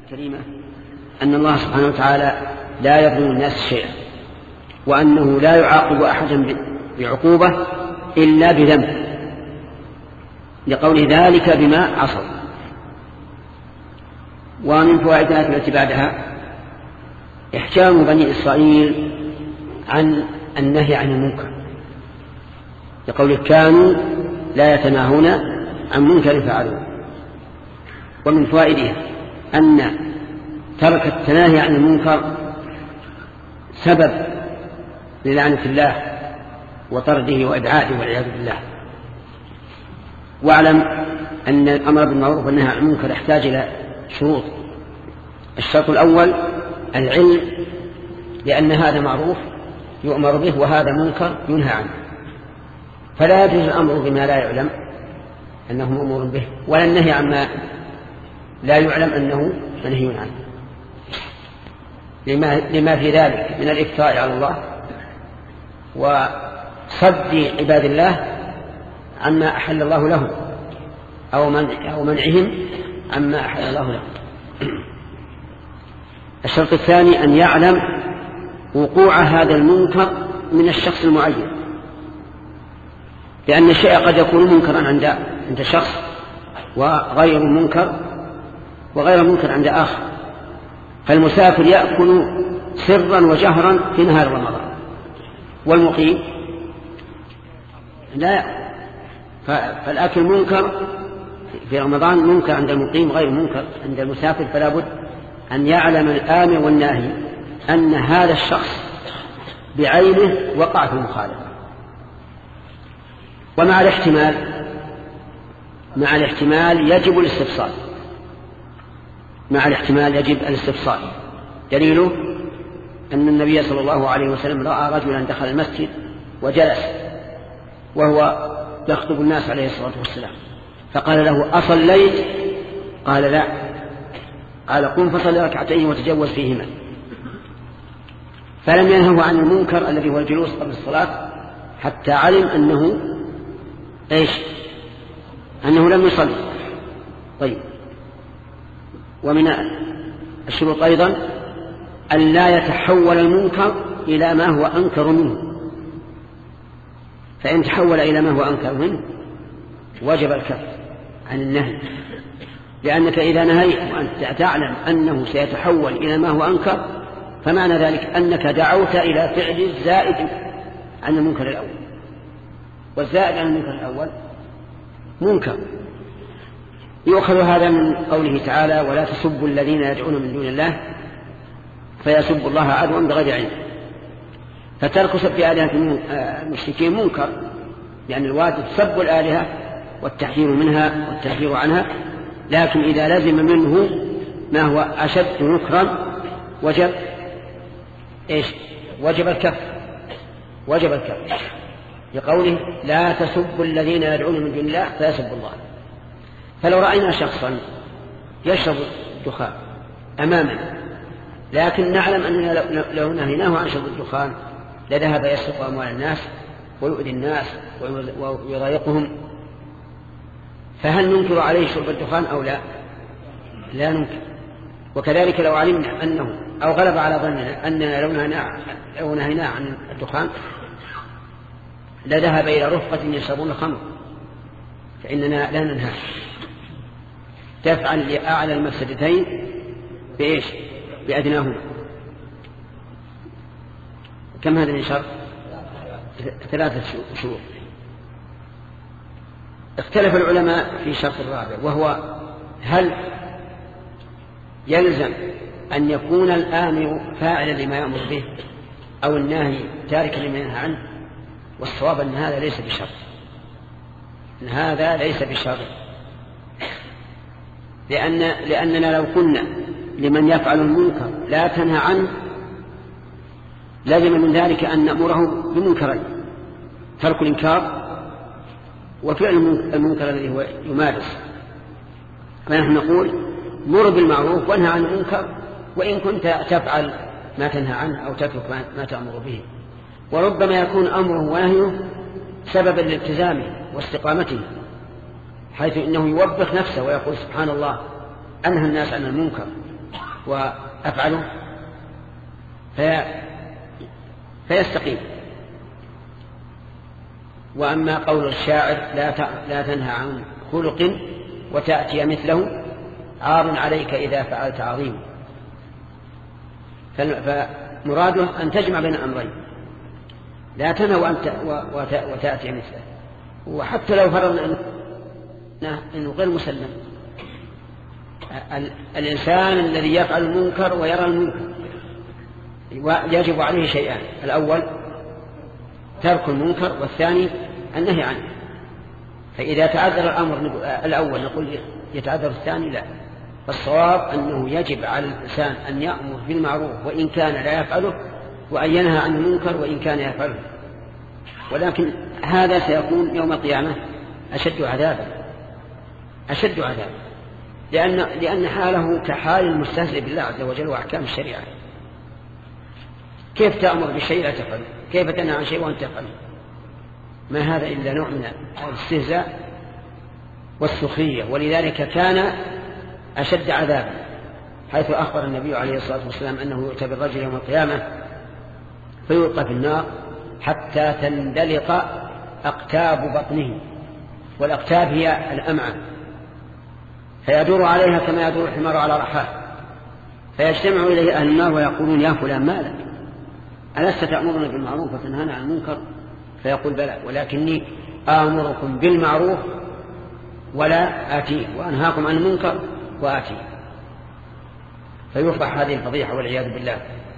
الكريمة أن الله سبحانه وتعالى لا يظلم الناس شيئا، وأنه لا يعاقب أحدا بعقوبة إلا بذنب، لقول ذلك بما عصوا. ومن فوائد الآية التي بعدها إحجام بني إسرائيل عن النهي عن المنكر، لقول كانوا لا يتناهون عن منكر فعلوه. ومن فوائدها أن ترك التناهي عن المنكر سبب للعنة الله وطرده وإبعاده والعياذ بالله. واعلم أن الأمر بالمعروف والنهي عن المنكر يحتاج إلى شروط. الشرط الأول العلم، لأن هذا معروف يؤمر به وهذا منكر ينهى عنه، فلا يجوز الأمر بما لا يعلم أنه مأمور به، ولا النهي عما لا يعلم أنه منهي عنه، لما في ذلك من الإفتراء على الله وصد عباد الله عما أحل الله لهم أو منعهم عما أحل الله لهم. الشرط الثاني أن يعلم وقوع هذا المنكر من الشخص المعين، لأن الشيء قد يكون منكرا عند شخص وغير منكر عند آخر. فالمسافر يأكل سرا وجهرا في نهار رمضان، والمقيم لا. فالأكل منكر في رمضان منكر عند المقيم، غير منكر عند المسافر. فلا بد أن يعلم الآمر والناهي أن هذا الشخص بعينه وقع في المخالفة. ومع الاحتمال يجب الاستفصال. مع الاحتمال يجب الاستفصال. دليله أن النبي صلى الله عليه وسلم رأى رجلا دخل المسجد وجلس وهو يخطب الناس عليه الصلاة والسلام، فقال له: أصليت؟ قال: لا. قال: قم فصل ركعتين وتجوز فيهما. فلم ينهه عن المنكر الذي هو الجلوس قبل الصلاة حتى علم أنه لم يصلي. طيب، ومن الشروط أيضا أن لا يتحول المنكر إلى ما هو أنكر منه، فإن تحول إلى ما هو أنكر منه وجب الكف عن النهي، لأنك إذا نهيت وأنت تعلم أنه سيتحول إلى ما هو أنكر فمعنى ذلك أنك دعوت إلى فعل الزائد عن المنكر الأول، والزائد عن المنكر الأول منكر. يؤخذ هذا من قوله تعالى: ولا تسبوا الذين يدعون من دون الله فيسبوا الله عدوا بغير علم. فترك سب آلهة المشركين منكر، لأن الواجب سب الآلهة والتحذير منها والتحذير عنها، لكن إذا لزم منه ما هو أشد نكرا وجب الكف لقوله: لا تسبوا الذين يدعون من دون الله فيسبوا الله. فلو رأينا شخصا يشرب الدخان أمامنا، لكن نعلم أننا لو نهيناه عن شرب الدخان لذهب يسرق أموال الناس ويؤذي الناس ويضايقهم، فهل ننكر عليه شرب الدخان أو لا؟ لا ننكر. وكذلك لو علمنا أنه أو غلب على ظننا أننا لو نهيناه عن الدخان لذهب إلى رفقة يشربون الخمر، فإننا لا ننهاه. تفعل لأعلى المفسدتين بأدناهما. كم هذا من شرط؟ 3 شروط. اختلف العلماء في شرط الرابع، وهو هل يلزم أن يكون الآمر فاعلا لما يأمر به أو الناهي تاركا لما ينهى عنه. والصواب أن هذا ليس بشرط، لأننا لو قلنا لمن يفعل المنكر لا تنهى عنه لازم من ذلك أن نأمره بمنكرين: ترك الإنكار وفعل المنكر الذي هو يمارس. فنحن نقول: مر بالمعروف وانهى عن المنكر، وإن كنت تفعل ما تنهى عنه أو تترك ما تأمر به. وربما يكون أمره ونهيه سببا لالتزامه واستقامته، حيث إنه يوبخ نفسه ويقول: سبحان الله، أنهى الناس عن المنكر وأفعله فيستقيم. وأما قول الشاعر لا تنهى عن خلق وتأتي مثله عار عليك إذا فعلت عظيم، فمراده أن تجمع بين الأمرين، لا تنهى وتأتي مثله. وحتى لو فرضنا أنه غير مسلم، الإنسان الذي يفعل المنكر ويرى المنكر يجب عليه شيئان: الأول ترك المنكر، والثاني النهي عنه. فإذا تعذر الأمر الأول نقول يتعذر الثاني؟ لا، فالصواب أنه يجب على الإنسان أن يأمر بالمعروف وإن كان لا يفعله، وأن ينهى عن المنكر وإن كان يفعله. ولكن هذا سيكون يوم القيامة أشد عذابا، أشد عذابا، لأن حاله كحال المستهزئ بالله عز وجل وأحكام الشريعة. كيف تأمر بالشيء لا تفعله؟ كيف تنهى عن شيء وأنت تفعله؟ ما هذا إلا نوع من الاستهزاء والسخرية. ولذلك كان أشد عذابا، حيث أخبر النبي عليه الصلاة والسلام أنه يؤتى بالرجل يوم القيامة فيلقى في النار حتى تندلق أقتاب بطنه، والأقتاب هي الأمعاء، فيدور عليها كما يدور الحمار على رحاه، فيجتمع إليه أهل النار ويقولون: يا فلان ما لك؟ ألست تأمرنا بالمعروف وتنهانا عن المنكر؟ فيقول: بلى، ولكني آمركم بالمعروف ولا آتيه، وأنهاكم عن المنكر وآتيه. فيفضح هذه الفضيحة والعياذ بالله.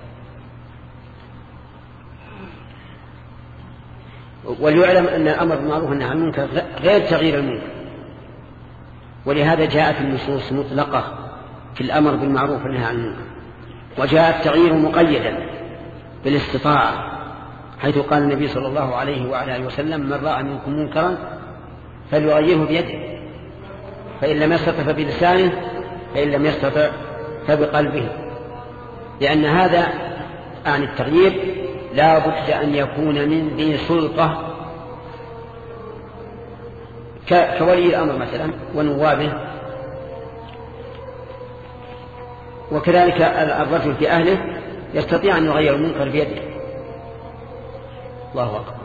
وليعلم أن الأمر بالمعروف والنهي عن المنكر غير تغيير المنكر، ولهذا جاءت النصوص مطلقة في الأمر بالمعروف والنهي عن المنكر، وجاء التغيير مقيدا بالاستطاعة، حيث قال النبي صلى الله عليه وعلى آله وسلم: من رأى منكم منكرا فليغيره بيده، فإن لم يستطع فبلسانه، فإن لم يستطع فبقلبه. لأن هذا عن التغيير لا بد أن يكون من ذي سلطة كولي الأمر مثلا ونوابه، وكذلك الرجل في أهله يستطيع أن يغير المنكر بيده. الله أكبر.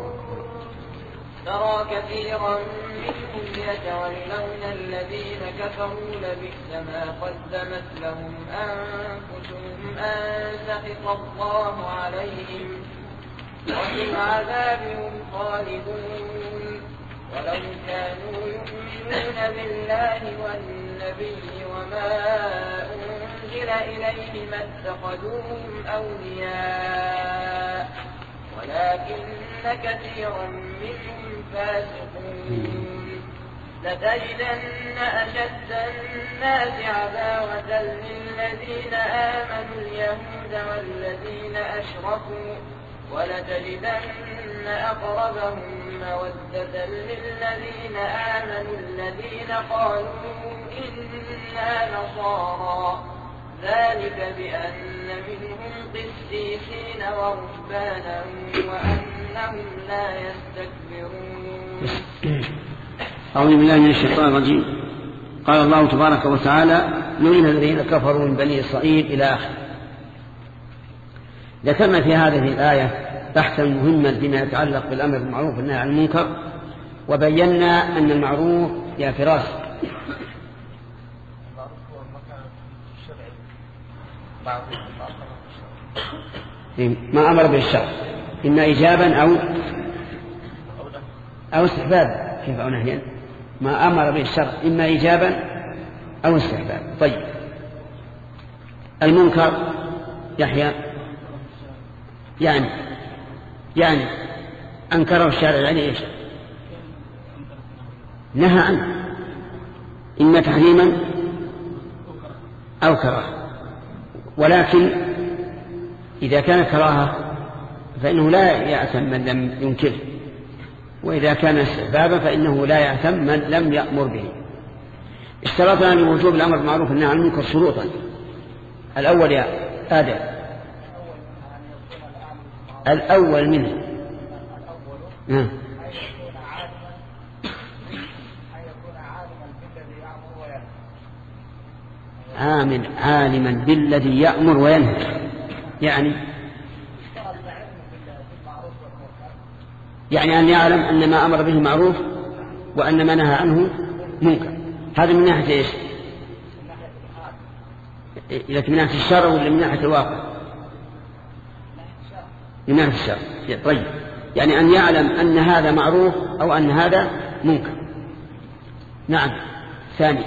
ترى كثيرا منهم يتولون الذين كفروا لبئس ما قدمت لهم أنفسهم أن سخط الله عليهم وفي العذاب هم خالدون. ولو كانوا يؤمنون بالله والنبي وما أنزل إليه ما اتخذوهم أولياء ولكن كثيرا منهم فاسقون. لتجدن أشد الناس عداوة للذين آمنوا اليهود والذين أشركوا ولتجدن أقربهم مودة للذين آمنوا الذين قالوا إنا نصارى ذلك بأن منهم قسيسين ورهبانا وأنهم لا يستكبرون. أعوذ بالله من الشيطان الرجيم. قال الله تبارك وتعالى: لعن الذين كفروا من بني إسرائيل إلى آخره. ذكرنا في هذه الآية بحثا مهما فيما يتعلق بالأمر بالمعروف والنهي عن المنكر، وبينا أن المعروف يا فراس ما أمر به الشرع إما إيجابا أو استحبابا. كيف أو نهيا؟ ما أمر به الشرع إما إيجابا أو استحبابا. طيب، المنكر يحيى يعني أنكره الشارع، يعني إيش؟ نهى عنه، إما تحريما أو كراهة. ولكن إذا كان كراهة فإنه لا يأثم من لم ينكره، وإذا كان استحبابا فإنه لا يأثم من لم يأمر به. اشترطنا لوجوب الأمر بالمعروف والنهي عن المنكر شروطا. الأول يا آدم، الأول منه عالما بالذي يأمر وينهى، يعني أن يعلم أن ما أمر به معروف وأن ما نهى عنه منكر. هذا من ناحية إيش؟ لكن من ناحية الشرع ولا من ناحية الواقع؟ من ناحية الشرع. طيب، يعني أن يعلم أن هذا معروف أو أن هذا منكر. نعم. ثاني،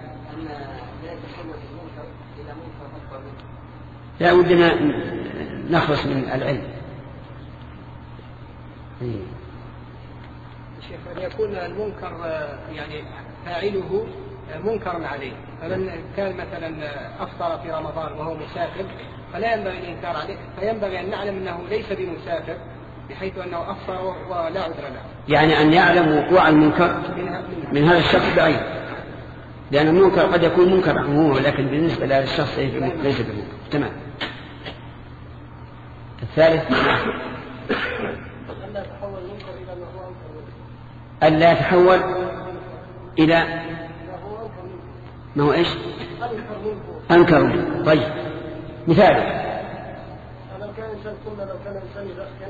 لا ودنا نخلص من العلم. شيخ، أن يكون المنكر يعني فاعله منكر عليه، فمن كان مثلا أفطر في رمضان وهو مسافر فلا ينبغي الإنكار عليه، فينبغي أن نعلم أنه ليس بمسافر بحيث أنه أفطر ولا عذر له، يعني أن يعلم وقوع المنكر من هذا الشخص بعينه، لأن المنكر قد يكون منكر عموما لكن بالنسبة لهذا الشخص ليس بمنكر. تمام. الثالث، ألا يتحول إلى ما هو إيش؟ أنكر. طيب، مثال، لو كان إنسان يدخن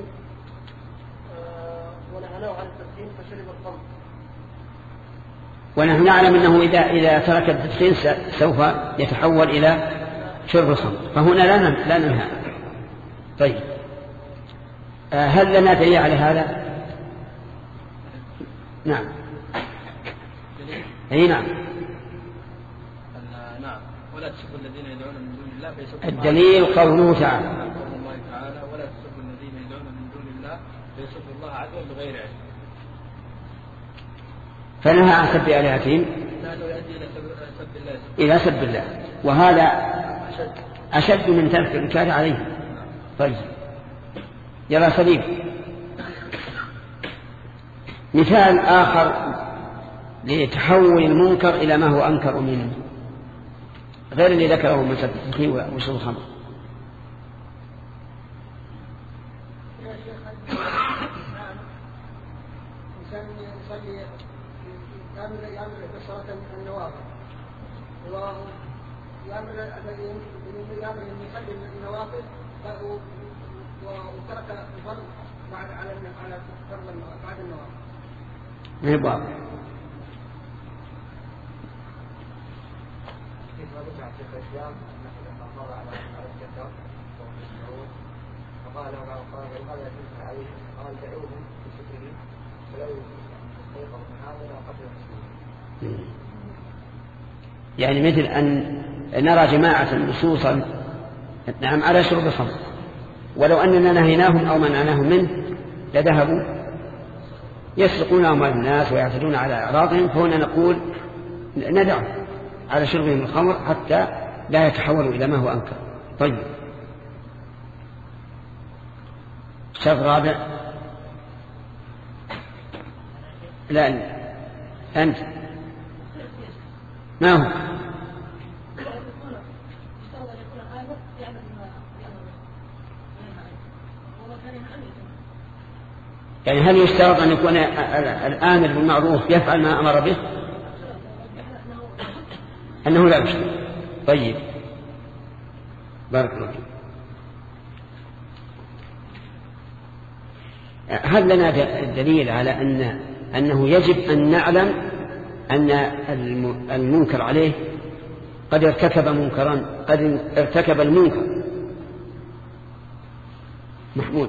ونهناه عن التدخين فشرب الخمر، ونحن نعلم أنه إذا ترك التدخين سوف يتحول إلى شرب الخمر، فهنا لا ننهى. طيب، هل لنا دليل على هذا؟ نعم. أي نعم. نعم. ولا تسبوا الذين يدعون من دون الله فيسبوا الدليل قوله تعالى ولا تسبوا الذين يدعون من دون الله فيسبوا الله عدوا بغير علم، فنهى عن سب آلهتهم إلى سب الله، وهذا أشد من ترك الإنكار عليه. طيب، يرى سليم. مثال آخر لتحول المنكر إلى ما هو أنكر منه غير اللي ذكره من سب التدخين وشرب الخمر. يعمل بصلاة النوافل ويعمل يصلي النوافل وترك الفرض بعد بعد النوافل. ما بعض. فقال هذا يجوز عليه، قال دعوهم بشكره فلا يستيقظ من هذا لا قبل. يعني مثل أن نرى جماعة نصوصا نعم على شرب الخمر، ولو أننا نهيناهم أو منعناهم منه لذهبوا يسرقون أموال الناس ويعتدون على أعراضهم، فهنا نقول ندع على شربهم الخمر حتى لا يتحولوا إلى ما هو أنكر. طيب، شرط رابع. لا أنت ما هو؟ يعني هل يشترط أن يكون الآمر بالمعروف يفعل ما أمر به؟ أنه لا يشترط. طيب، بارك الله فيك. هل لنا دليل على أنه يجب أن نعلم أن المنكر عليه قد ارتكب منكرا، قد ارتكب المنكر؟ محمود،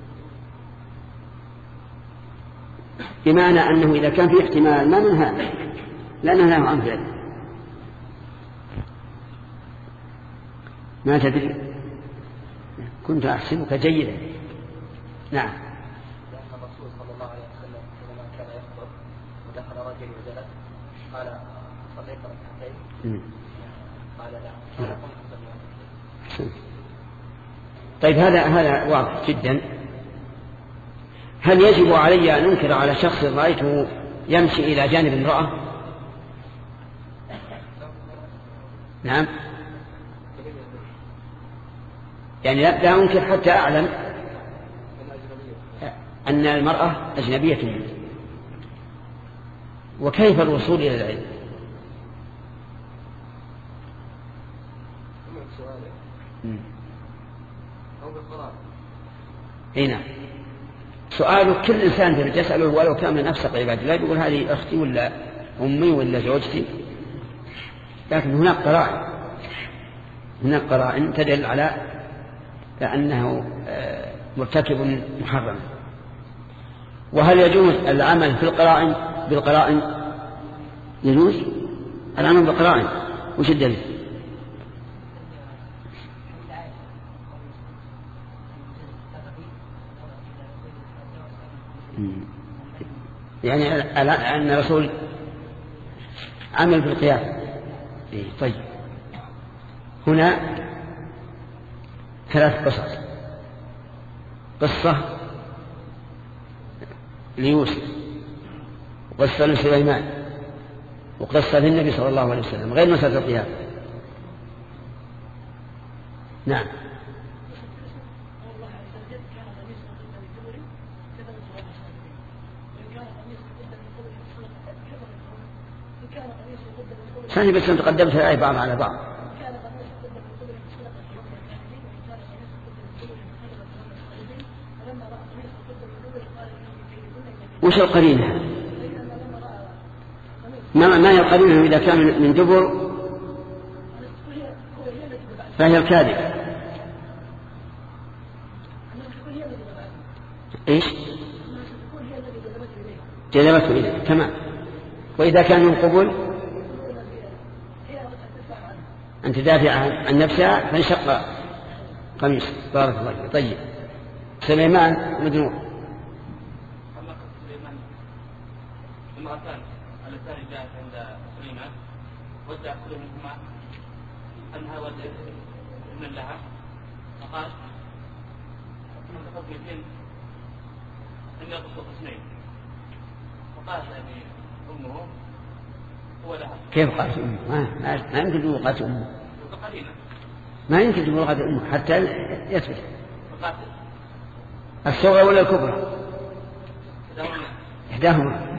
بمعنى أنه إذا كان في احتمال ما منها لا نهاه عن فعله. ما تدري، كنت أحسبك جيدا. نعم. الرسول صلى الله عليه وسلم لما كان يخطب ودخل رجل وجلس قال صليت ركعتين؟ قال لا. طيب، هذا واضح جدا. هل يجب علي أن أنكر على شخص رأيته يمشي إلى جانب امرأة؟ نعم، يعني لا أنكر حتى أعلم أن المرأة أجنبية منه. وكيف الوصول إلى العلم؟ اي نعم. سؤاله كل انسان يسأله ولو كان من افسق عباد الله يقول هذه اختي ولا امي ولا زوجتي، لكن هناك قرائن تدل على أنه مرتكب محرم. وهل يجوز العمل في بالقرائن؟ يجوز العمل بالقرائن. وش الدليل؟ يعني أن الرسول عمل بالقياس. طيب هنا 3 قصص: قصة ليوسف، وقصة لسليمان، وقصة للنبي صلى الله عليه وسلم، غير مسألة القياس. نعم. ثاني بس تقدمت الآية بعض على بعض. وش القرينة؟ ما هي القرينة إذا كان من دبر فهي الكاذبة. إيش؟ جذبته إليه. تمام. وإذا كان من قبل أن تدافع عن نفسها فانشق قميص. بارك الله فيك. طيب سليمان مدنور. المرأتان اللتان جاءت عند سليمان ودع كل منهما أنها ودعت ابنا لها، فقال من تقضي اثنين أن يقصد اثنين، فقالت يعني أمه هو لها. كيف قالت أمه؟ ما يمكن تقول قالت أمه، ما يمكن تقول قالت أمه حتى يثبت. الصغرى ولا الكبرى؟ إحداهما.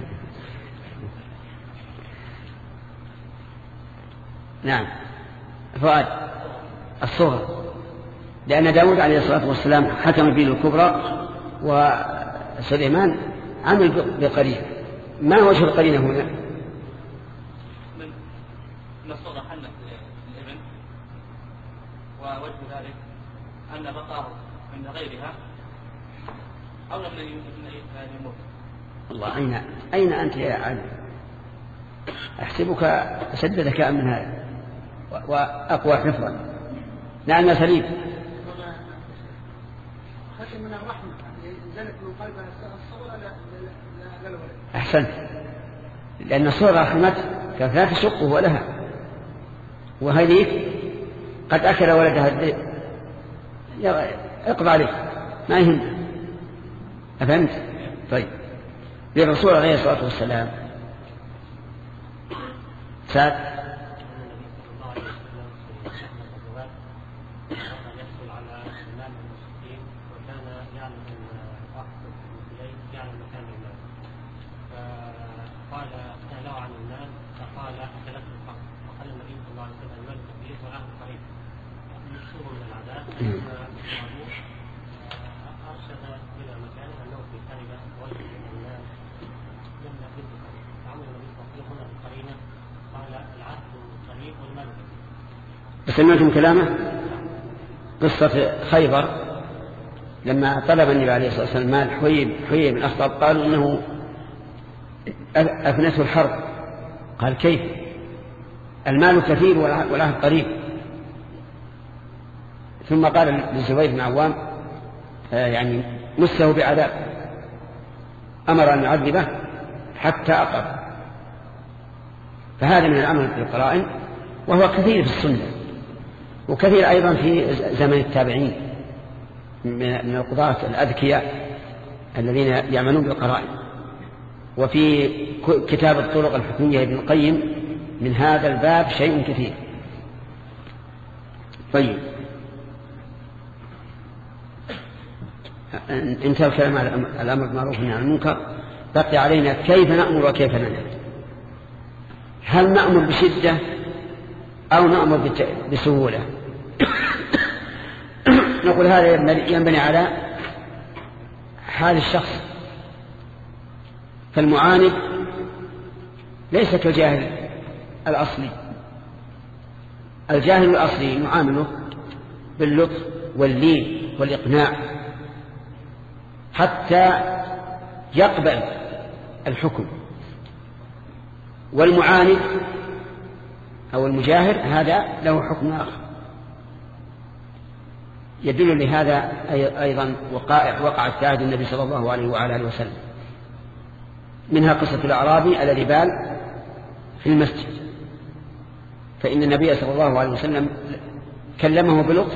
نعم. فؤاد الصغرى، لأن داود عليه الصلاة والسلام حكم به الكبرى، وسليمان عمل بقرينة. ما وجه القرينة هنا؟ من الصغرى حنت الابن، ووجه ذلك أن بقاه من غيرها أولى من يموت. الله، أين أنت يا عالم؟ أحسبك أشد ذكاء من هذا وأقوى حفظا. نعم يا سليم. من الرحمة ذلك من قلب الصغرى لا الولد. أحسنت، لأن الصغرى رحمت كانت لا تشقه ولها، وهذه قد أكل ولدها الذئب، اقضى عليه ما يهمه. أفهمت؟ طيب للرسول عليه الصلاة والسلام ساد سمعتم كلامه؟ قصة خيبر لما طلب النبي عليه الصلاة والسلام مال حوي بن أخطب، قالوا إنه أفنته الحرب. قال كيف؟ المال كثير والعهد قريب. ثم قال للزبير بن عوام يعني مسه بعذاب، أمر أن يعذبه حتى أقر. فهذا من الأمر بالقرائن، وهو كثير في السنة، وكثير أيضا في زمن التابعين من القضاة الأذكياء الذين يعملون بالقرائن. وفي كتاب الطرق الحكمية ابن القيم من هذا الباب شيء كثير. طيب انتهى الكلام على الأمر بالمعروف والنهي عن المنكر، بقي علينا كيف نأمر وكيف ننهى. هل نأمر بشدة أو نأمر بسهولة. نقول هذا ينبني على حال الشخص. فالمعاند ليس كالجاهل الأصلي. الجاهل الأصلي نعامله باللطف واللين والإقناع حتى يقبل الحكم. والمعاند أو المجاهر هذا له حكم آخر. يدل لهذا أيضا وقعت في عهد النبي صلى الله عليه وآله وسلم، منها قصة الأعرابي الذي بال في المسجد، فإن النبي صلى الله عليه وسلم كلمه بلطف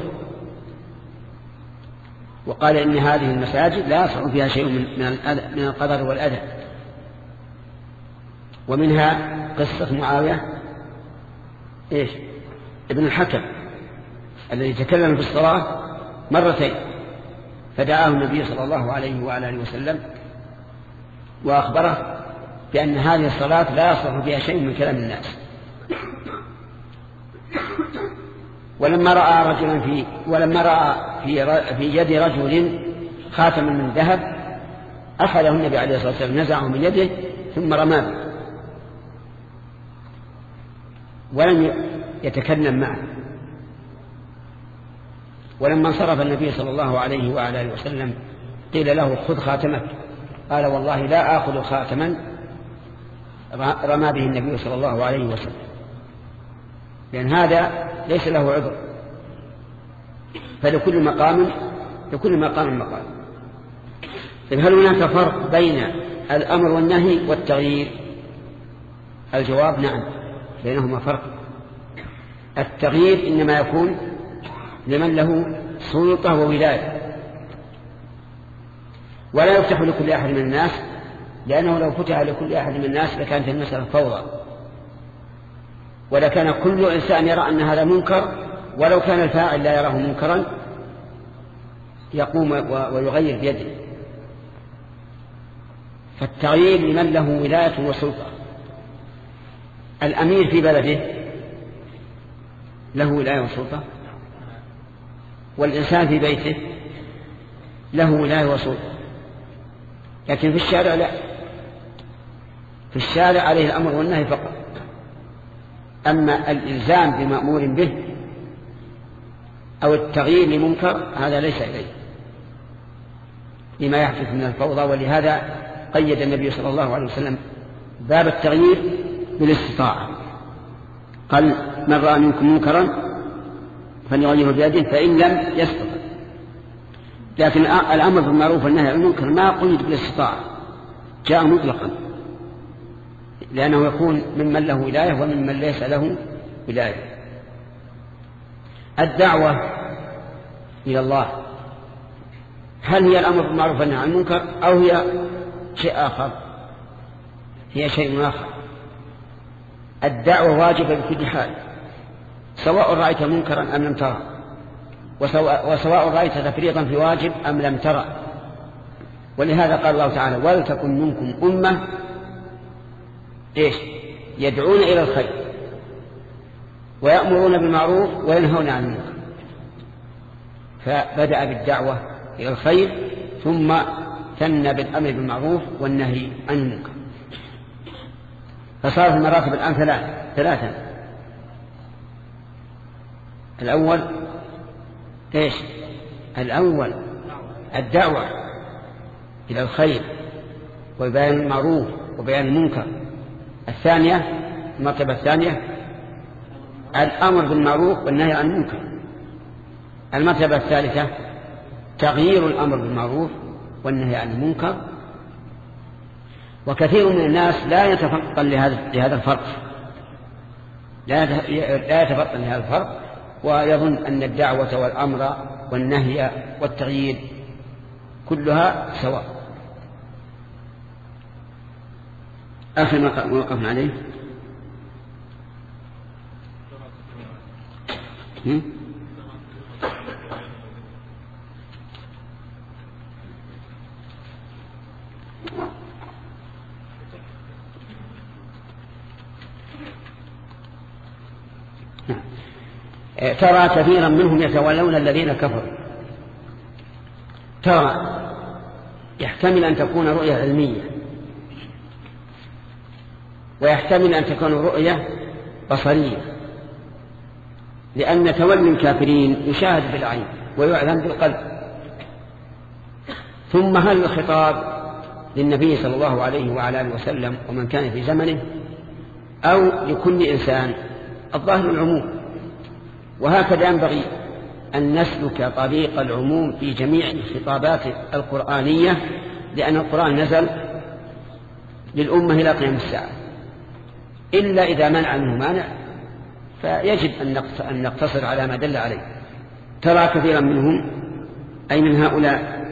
وقال إن هذه المساجد لا يصح فيها شيء من القدر والأذى. ومنها قصة معاوية ابن الحكم الذي تكلم في الصلاة مرتين، فدعاه النبي صلى الله عليه وآله وسلم وأخبره بأن هذه الصلاة لا يصح فيها شيء من كلام الناس. ولما رأى في يد رجل خاتما من ذهب أخذه النبي عليه الصلاة والسلام، نزعه من يده ثم رماه ولم يتكلم معه. ولما انصرف النبي صلى الله عليه وآله وسلم قيل له خذ خاتمك، قال والله لا آخذ خاتما رمى به النبي صلى الله عليه وسلم، لأن هذا ليس له عذر. فلكل مقام مقام. هل هناك فرق بين الأمر والنهي والتغيير؟ الجواب نعم، بينهما فرق. التغيير إنما يكون لمن له سلطة وولاية، ولا يفتح لكل أحد من الناس، لأنه لو فتح لكل أحد من الناس لكانت المسألة فوضى، ولكان كل إنسان يرى أن هذا منكر، ولو كان الفاعل لا يراه منكرا يقوم ويغير بيده. فالتغيير لمن له ولاية وسلطة. الأمير في بلده له ولاية وسلطة، والإنسان في بيته له ولاية وسلطة، لكن في الشارع لا. في الشارع عليه الأمر والنهي فقط، أما الإلزام بمأمور به أو التغيير لمنكر هذا ليس إليه لما يحدث من الفوضى. ولهذا قيد النبي صلى الله عليه وسلم باب التغيير بالاستطاعة، قال من رأى منكم منكرا فليغيره بيده فإن لم يستطع. لكن الأمر بالمعروف والنهي عن المنكر ما قيد بالاستطاعة، جاء مطلقا، لأنه يكون ممن له ولاية وممن ليس له ولاية. الدعوة إلى الله هل هي الأمر بالمعروف والنهي عن المنكر أو هي شيء آخر؟ هي شيء آخر. الدعوة واجبة بكل حال، سواء رأيت منكرا أم لم ترى، وسواء رأيت تفريطا في واجب أم لم ترى. ولهذا قال الله تعالى ولتكن منكم أمة يدعون إلى الخير ويأمرون بالمعروف وينهون عن المنكر. فبدأ بالدعوة إلى الخير ثم ثنى بالأمر بالمعروف والنهي عن المنكر، فصارت المراتب الآن ثلاثة. الأول الأول الدعوة إلى الخير وبيان المعروف وبيان المنكر. الثانية المرتبة الثانية الأمر بالمعروف والنهي عن المنكر. المرتبة الثالثة تغيير الأمر بالمعروف والنهي عن المنكر. وكثير من الناس لا يتفطن لهذا الفرق، لا يتفطن لهذا الفرق، ويظن أن الدعوة والأمر والنهي والتغيير كلها سواء. آخر ما وقفنا عليه نعم. ترى كثيرا منهم يتولون الذين كفروا. ترى يحتمل أن تكون رؤية علمية، ويحتمل أن تكون رؤية بصرية، لأن تولي الكافرين يشاهد بالعين ويعلم بالقلب. ثم هل الخطاب للنبي صلى الله عليه وعلى آله وسلم ومن كان في زمنه أو لكل إنسان؟ الظاهر العموم، وهكذا ينبغي أن نسلك طريق العموم في جميع الخطابات القرآنية، لأن القرآن نزل للأمة إلى قيام الساعة، إلا إذا منع منه مانع فيجب أن نقتصر على ما دل عليه. ترى كثيرا منهم، أي من هؤلاء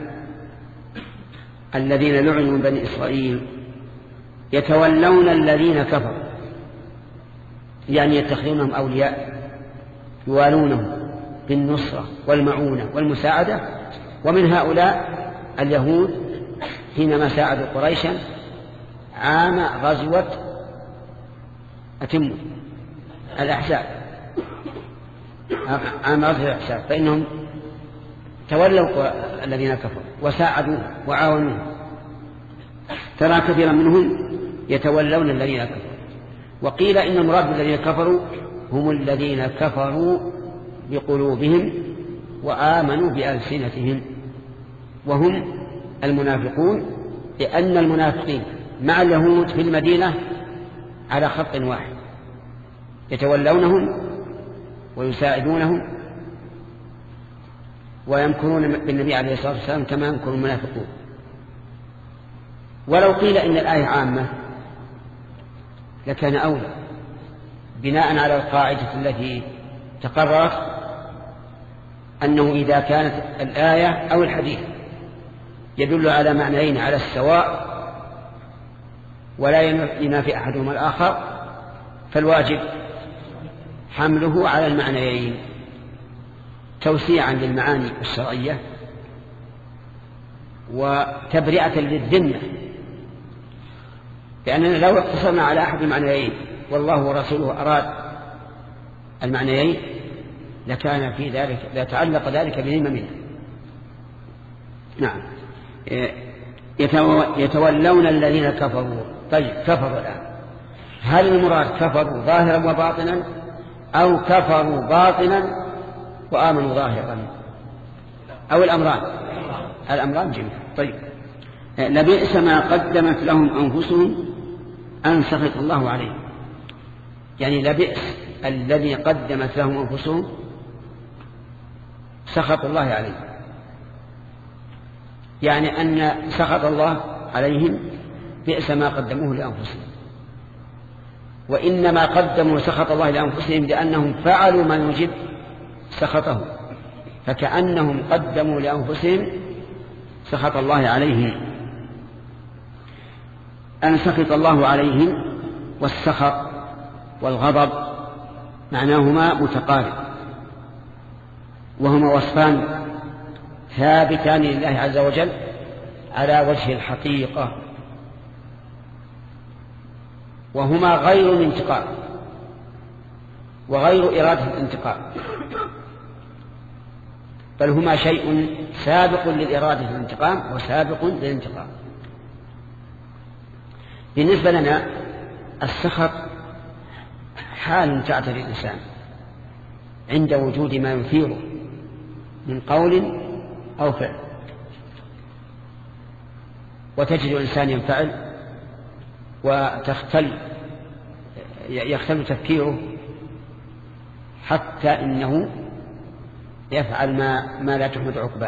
الذين لعنوا من بني إسرائيل، يتولون الذين كفروا، يعني يتخذونهم أولياء يوالونهم بالنصرة والمعونة والمساعدة. ومن هؤلاء اليهود حينما ساعدوا قريشا عام غزوة الأحزاب، عام غزوة الأحزاب، فإنهم تولوا الذين كفروا وساعدوا وعاونوا. ترى كثيرا منهم يتولون الذين كفروا. وقيل إن المراد بالذين كفروا هم الذين كفروا بقلوبهم وآمنوا بألسنتهم، وهم المنافقون، لأن المنافقين مع اليهود في المدينة على خط واحد، يتولونهم ويساعدونهم ويمكرون بالنبي عليه الصلاة والسلام كما يمكر المنافقون. ولو قيل إن الآية عامة لكان أولى، بناء على القاعدة التي تقررت أنه إذا كانت الآية أو الحديث يدل على معنيين على السواء ولا ينافي أحدهما الآخر، فالواجب حمله على المعنيين توسيعا للمعاني الشرعية وتبرئة للذمة، لأننا لو اقتصرنا على أحد المعنيين والله ورسوله أراد المعنيين لكان في ذلك لتعلق ذلك بهم منه. نعم، يتولون الذين كفروا. طيب، كفروا الآن، هل المراد كفروا ظاهرا وباطنا أو كفروا باطنا وآمنوا ظاهرا، أو الأمران جميعا؟ طيب، لبئس ما قدمت لهم أنفسهم أن سخط الله عليهم، يعني لبئس الذي قدمت لهم أنفسهم سخط الله عليهم، يعني أن سخط الله عليهم بئس ما قدموه لأنفسهم. وإنما قدموا سخط الله لأنفسهم لأنهم فعلوا ما يوجب سخطه، فكأنهم قدموا لأنفسهم سخط الله عليهم. أن سخط الله عليهم والسخط والغضب معناهما متقارب، وهما وصفان ثابتان لله عز وجل على وجه الحقيقة، وهما غير الانتقام وغير إرادة الانتقام، بل هما شيء سابق للإرادة الانتقام وسابق للانتقام. بالنسبة لنا السخط حال تعتري الإنسان عند وجود ما يثيره من قول أو فعل، وتجد الإنسان ينفعل يختل تفكيره حتى إنه يفعل ما لا تحمد عقباه.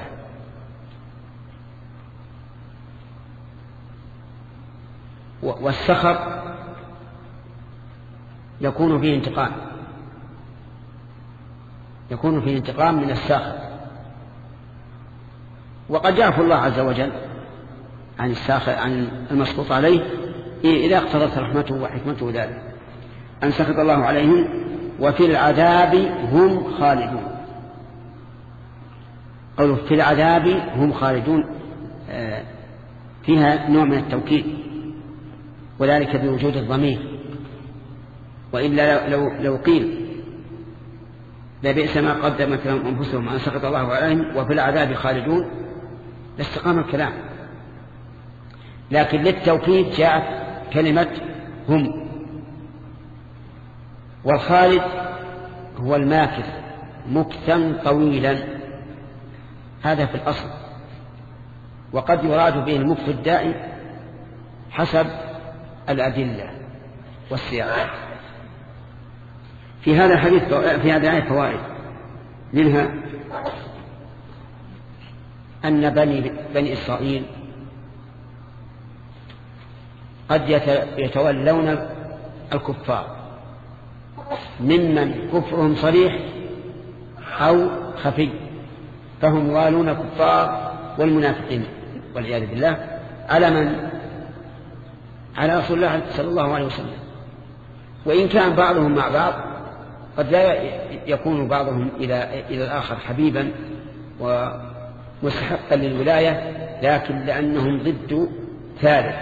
والسخط يكون فيه انتقام من الساخط، وقد يعفو الله عز وجل عن الساخط عن المسخوط عليه إذا اقتضت رحمته وحكمته ذلك. أن سخط الله عليهم وفي العذاب هم خالدون. قوله في العذاب هم خالدون فيها نوع من التوكيد، وذلك بوجود الضمير، وإلا لو قيل لبئس ما قدمت لهم أنفسهم أن سخط الله عليهم وفي العذاب خالدون، لاستقام الكلام. لكن للتوكيد جاءت كلمة هم. والخالد هو الماكث مكثا طويلا، هذا في الأصل، وقد يراد به المكث الدائم حسب الأدلة والسياق. في هذا الحديث في هذه الآية فوائد، منها أن بني إسرائيل قد يتولون الكفار ممن كفرهم صريح أو خفي، فهم والون الكفار والمنافقين والعياذ بالله على من؟ على رسول الله صلى الله عليه وسلم. وإن كان بعضهم مع بعض قد لا يكون بعضهم إلى الآخر حبيبا ومستحقا للولاية، لكن لأنهم ضد ثالث،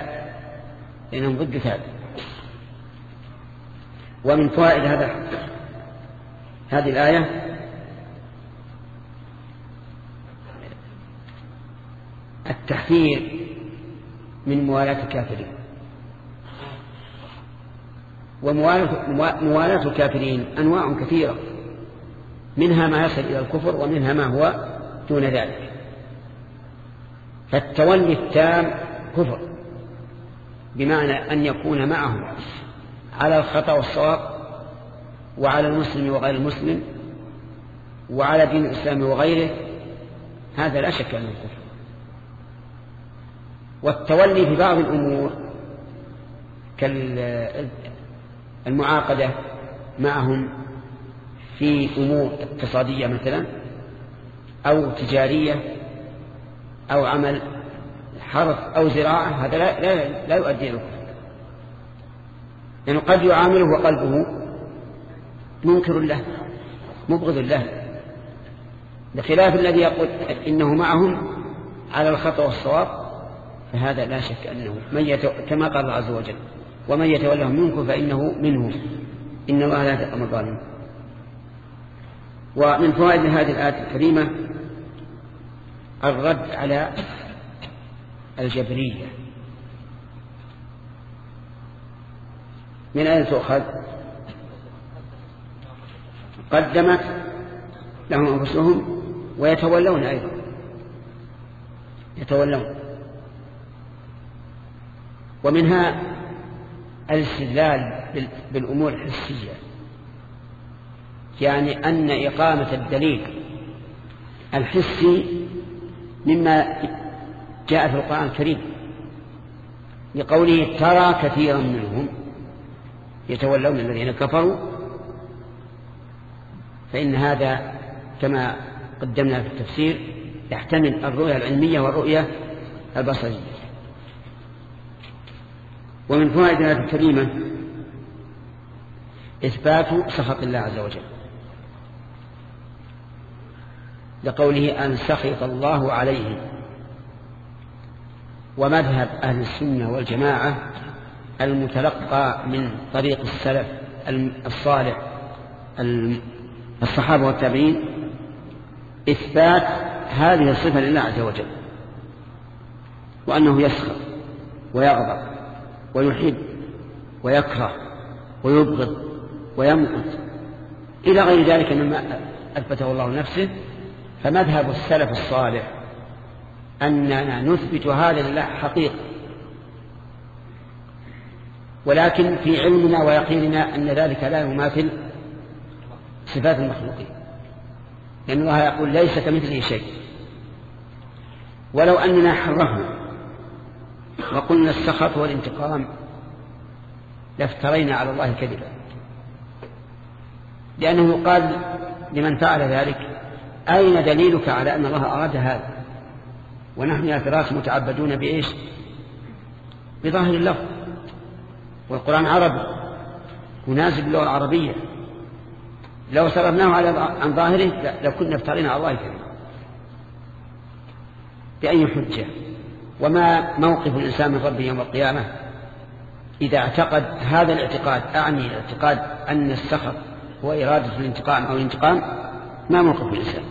ومن فوائد هذه الآية التحذير من موالاة الكافرين. وموالاة الكافرين أنواع كثيرة، منها ما يصل إلى الكفر ومنها ما هو دون ذلك. فالتولي التام كفر، بمعنى أن يكون معهم على الخطأ والصواب، وعلى المسلم وغير المسلم، وعلى دين الإسلام وغيره، هذا لا شك أنه كفر. والتولي في بعض الأمور كالمعاقدة معهم في أمور اقتصادية مثلا أو تجارية أو عمل حرث أو زراعة، هذا لا يؤدي إلى الكفر، لأنه قد يعامله وقلبه منكر له مبغض له، بخلاف الذي يقول إنه معهم على الخطأ والصواب، فهذا لا شك أنه كما قال الله عز وجل ومن يتولهم منكم فإنه منهم إن الله لا يهدي القوم الظالمين. ومن فوائد هذه الآية الكريمة الرد على الجبرية. من أين تؤخذ؟ قدمت لهم أنفسهم ويتولون أيضا، يتولون. ومنها الاستدلال بالأمور الحسية، يعني أن إقامة الدليل الحسي مما جاء في القرآن الكريم، لقوله ترى كثيرا منهم يتولون الذين كفروا، فإن هذا كما قدمنا في التفسير يحتمل الرؤية العلمية والرؤية البصرية. ومن فوائد هذه الكريمة إثبات سخط الله عز وجل، لقوله أن سخط الله عليه. ومذهب أهل السنة والجماعة المتلقى من طريق السلف الصالح الصحابة والتابعين إثبات هذه الصفة لله عز وجل، وأنه يسخط ويغضب ويحب ويكره ويبغض ويمقت إلى غير ذلك مما أثبته الله لنفسه. فمذهب السلف الصالح أننا نثبت هذا لله حقيقة، ولكن في علمنا ويقيننا أن ذلك لا يماثل صفات المخلوقين، لأن الله يقول ليس كمثله شيء. ولو أننا حرفنا وقلنا السخط والانتقام لافترينا على الله كذبا، لأنه قال لمن فعل ذلك أين دليلك على أن الله أراد هذا؟ ونحن يا فراس متعبدون بإيش؟ بظاهر اللفظ، والقرآن عربي ونازل باللغة العربية، لو صرفناه عن ظاهره لكنا افترينا على الله كذبا. بأي حجة؟ وما موقف الإنسان من ربه يوم القيامة إذا اعتقد هذا الاعتقاد؟ أعني الاعتقاد أن السخط هو إرادة الانتقام أو الانتقام ما موقف الإنسان.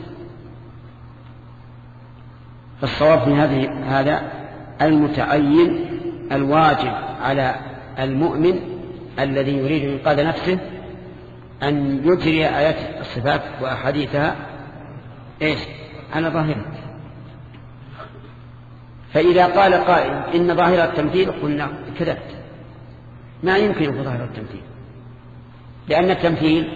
فالصواب في هذا المتعين الواجب على المؤمن الذي يريد إنقاذ نفسه أن يجري آيات الصفات وأحاديثها على ظاهرة. فإذا قال قائل إن ظاهرة التمثيل قلنا كذبت، ما يمكن يكون ظاهرة التمثيل، لأن التمثيل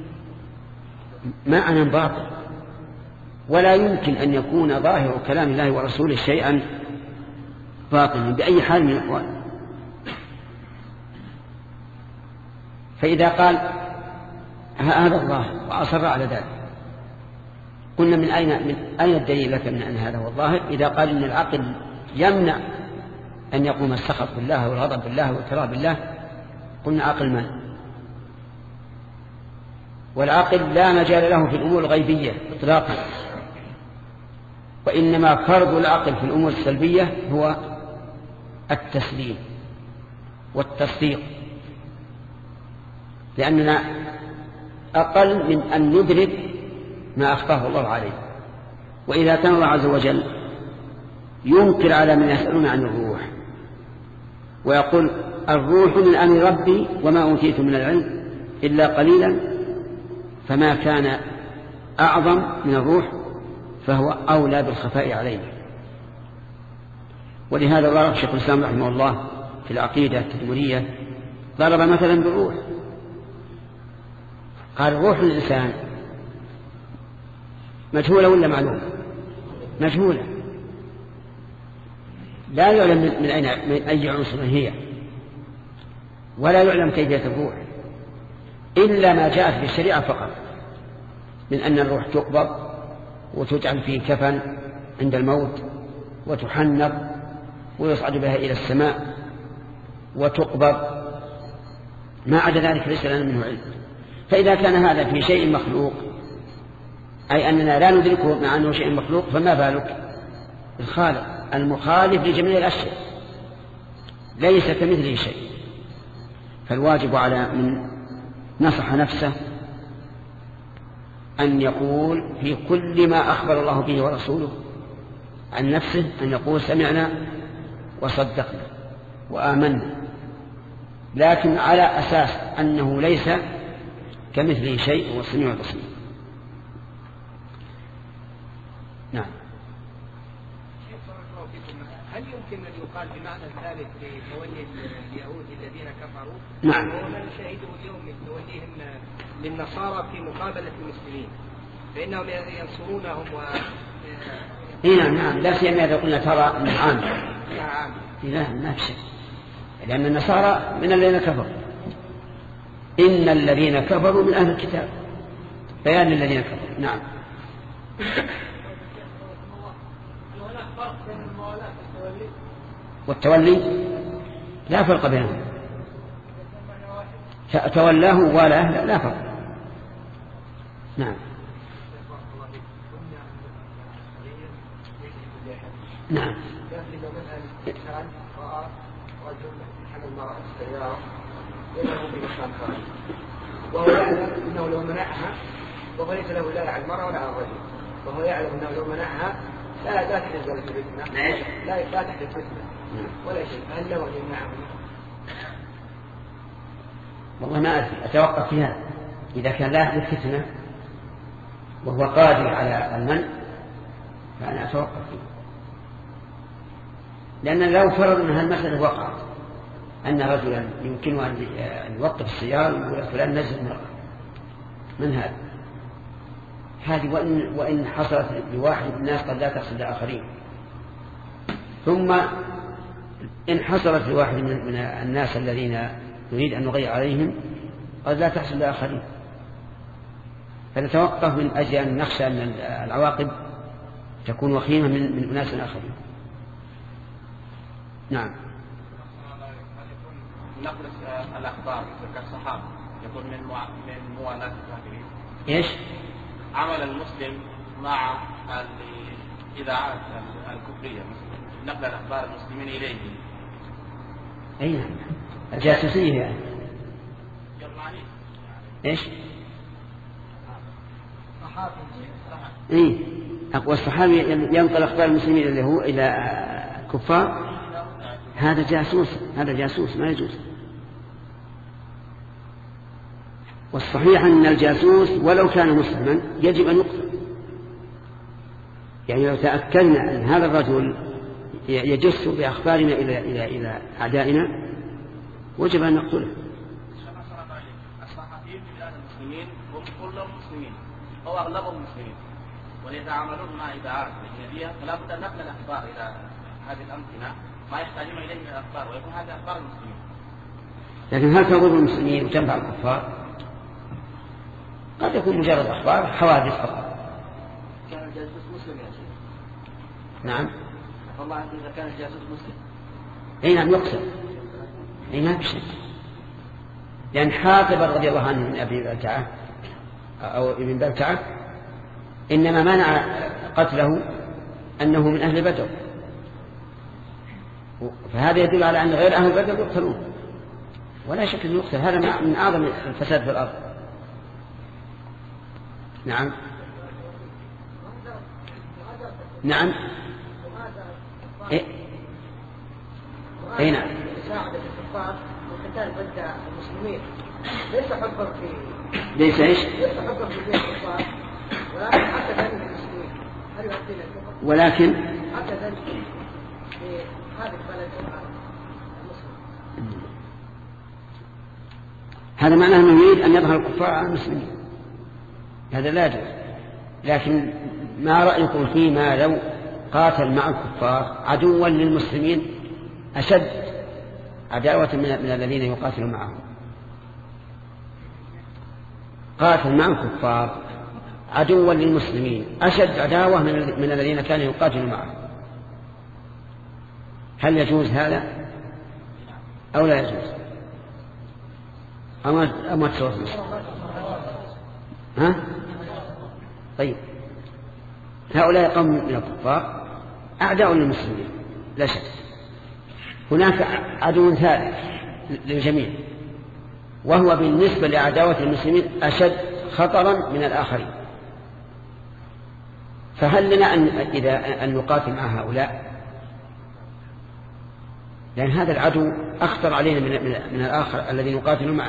معنى باطل، ولا يمكن أن يكون ظاهر كلام الله ورسوله شيئا باطلا بأي حال من الأحوال. فإذا قال هذا الله وأصر على ذلك قلنا من أين الدليل لك من أن هذا هو الظاهر؟ إذا قال إن العقل يمنع أن يقوم السخط بالله والغضب بالله والكراهية بالله قلنا عقل من؟ والعقل لا مجال له في الأمور الغيبية إطلاقا، وإنما فرض العقل في الأمور السلبية هو التسليم والتصديق، لأننا أقل من أن ندرك ما أخطاه الله عليه. وإذا كان الله عز وجل ينكر على من يسألون عن الروح ويقول الروح من أمر ربي وما أوتيت من العلم إلا قليلا، فما كان أعظم من الروح فهو أولى بالخفاء علينا. ولهذا ضرب الشيخ الإسلام رحمه الله في العقيدة التدمرية ضرب مثلا بالروح، قال روح الإنسان مجهولة ولا معلومة؟ مجهولة، لا يعلم من أي عنصر هي، ولا يعلم كيفية الروح إلا ما جاءت في الشريعة فقط، من أن الروح تقبض وتجعل في كفن عند الموت وتحنط ويصعد بها إلى السماء وتقبض، ما عدا ذلك ليس لنا منه علم. فإذا كان هذا في شيء مخلوق، أي أننا لا ندركه مع أنه شيء مخلوق، فما بالك الخالق المخالف لجميع الأشياء ليس كمثله شيء. فالواجب على من نصح نفسه أن يقول في كل ما أخبر الله به ورسوله عن نفسه أن يقول سمعنا وصدقنا وآمنا، لكن على أساس أنه ليس كمثله شيء والسميع البصير. نعم. هل يمكن أن يقال بمعنى الثالث لتولي اليهود الذين كفروا؟ نعم. وهو ما نشاهده اليوم من توليهم للنصارى في مقابلة المسلمين، فإنهم ينصرونهم نعم لا سيما إذا قلنا ترى أن عام. لا ما في شيء، لأن النصارى من الذين كفروا، إن الذين كفروا من أهل الكتاب، بيان الذين كفروا. نعم. والتولي لا فرق بينهم، تولاه ولا لا فرق. نعم. نعم. وهو يعلم أنه لو منعها وهو ليس له لا على المرأة ولا على الرجل، وهو يعلم أنه لو منعها لا تحدث ولا تفتنة، لا تحدث فتنة ولا شيء، هل له أن يمنعها؟ والله ما أدري، أتوقف فيها. إذا كان لا يحدث فتنة وهو قادر على المنع فأنا أتوقف فيه، لأن لو فرض أن المسألة وقعت أن رجلا يمكنه أن يوقف السيارة ويقول فلان نزل من هذا، هذه وإن حصلت لواحد من الناس قد لا تحصل لآخرين، ثم إن حصلت لواحد من الناس الذين نريد أن نغير عليهم قد لا تحصل لآخرين، فنتوقف من أجل أن نخشى أن العواقب تكون وخيمة من أناس آخرين. نعم. نقل الأخبار كالصحابة يكون من موالاة الكافرين. إيش؟ عمل المسلم مع الإذاعات الكفرية نقل الأخبار المسلمين إليه. أي نعم، الجاسوسية يعني. جرماني. إيش؟ إيه والصحابي ينقل أخبار المسلمين اللي هو إلى كفار، هذا جاسوس ما يجوز. والصحيح أن الجاسوس ولو كان مسلما يجب أن يقتل. يعني لو تأكدنا أن هذا الرجل يجس بأخبارنا إلى أعدائنا وجب أن نقتله. الصحفيين في بلاد المسلمين هم كلهم مسلمين أو أغلبهم مسلمين، ويتعاملون مع إذاعات أجنبية، فلا بد أن نقل الأخبار إلى هذه الأمكنة ما يحتاجون إليه من الأخبار، ويكون هذه أخبار المسلمين. لكن هل تضر المسلمين وتنفع الكفار؟ قد يكون مجرد أخبار حوادث فقط. كان الجاسوس مسلم يا شيخ؟ نعم. والله إذا كان الجاسوس مسلم. أي نعم يقتل. أي ما بشيء. لأن حاطب رضي الله عنه من أبي بلتعة أو ابن بلتعة إنما منع قتله أنه من أهل بدر، فهذا يدل على أن غير أهل بدر يقتلون ولا شك أنه يقتل. هذا من أعظم الفساد في الأرض. نعم نعم نعم. مساعدة الكفار والقتال ضد المسلمين ليس حبا في ليس ايش؟ ليس حبا في بين الكفار، ولكن حتى ذلك المسلمين هل يؤدي الكفر؟ ولكن حتى ذلك في هذه البلد المسلم. هذا معناه أنه يريد أن يظهر الكفار على المسلمين، هذا لا يجوز. لكن ما رأيكم فيما لو قاتل مع الكفار عدوا للمسلمين أشد عداوة من الذين يقاتلون معهم؟ قاتل مع الكفار عدوا للمسلمين أشد عداوة من الذين كانوا يقاتلون معهم، هل يجوز هذا أو لا يجوز؟ أما تصور ها؟ طيب هؤلاء قوم من الكفار أعداء للمسلمين لا شك. هناك عدو ثالث للجميع وهو بالنسبة لعداوة المسلمين أشد خطرا من الآخرين، فهل لنا أن نقاتل مع هؤلاء؟ لأن هذا العدو أخطر علينا من الآخر الذي نقاتل معه،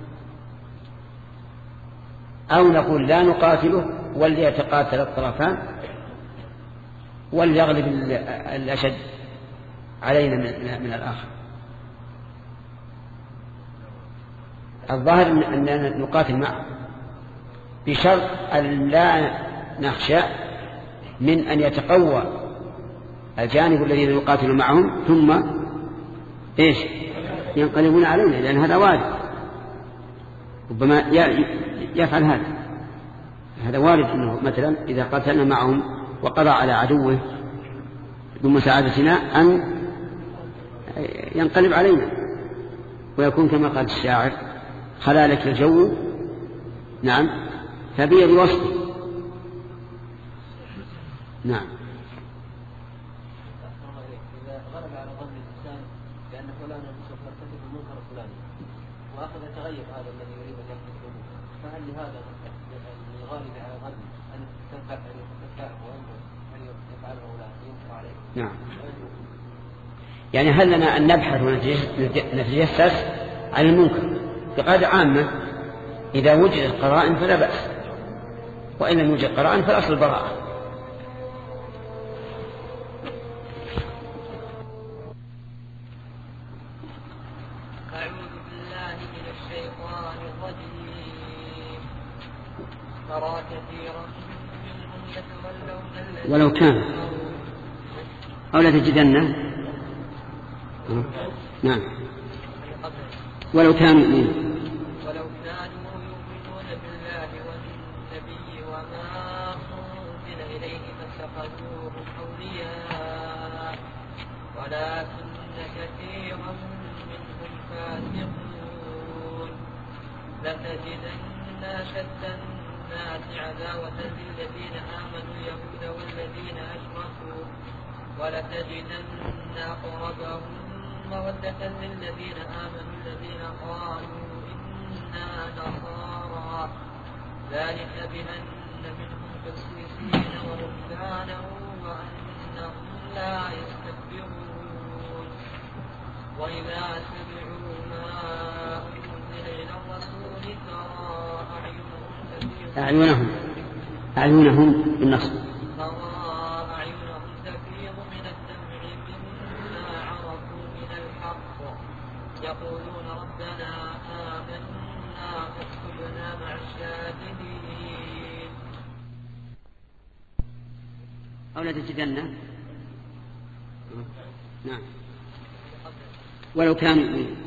أو نقول لا نقاتله وليتقاتل الطرفان وليغلب الأشد علينا من الآخر. الظاهر أننا نقاتل معه بشرط أن لا نخشى من أن يتقوى الجانب الذين يقاتل معهم ثم إيش ينقلبون علينا، لأن هذا وارد، ربما يفعل هذا وارد أنه مثلا إذا قاتلنا معهم وقضى على عدوه بمساعدتنا أن ينقلب علينا ويكون كما قال الشاعر خلالك الجو نعم فبي بوصفه. نعم. إذا غلب على ظن الإنسان بأن فلانا سوف يرتكب المنكر الفلاني وأخذ يتغير هذا الذي يريد أن يرتكب المنكر، فهل لهذا الغالب على ظن أن تتبعه وينظر أن يفعله أو لا ينكر عليه؟ نعم. يعني هل لنا أن نبحث ونتجسس عن المنكر بقاعدة عامة؟ إذا وجدت قرائن فلا بأس، وإن لم يوجد قرائن فالأصل البراءة. أعوذ بالله من الشيطان الرجيم. ترى كثيرا منهم يتولون ولو كان أو لا تجدن نعم ولو كانوا يؤمنون بالله والنبي وما أنزل إليه فاتخذوهم أولياء ولكن كثيرا منهم فاسقون. لتجدن أشد الناس عداوة للذين آمنوا اليهود والذين أشركوا ولتجدن أقربهم مودة للذين آمنوا الذين قالوا إنا نصارى ذلك بأن منهم أعينهم بالنصب. ترى أعينهم تفيض من الدمع مما عرفوا من الحق يقولون ربنا آمنا فاكتبنا مع الشاهدين. أو لا تجدن. نعم. ولو كانوا يؤمنون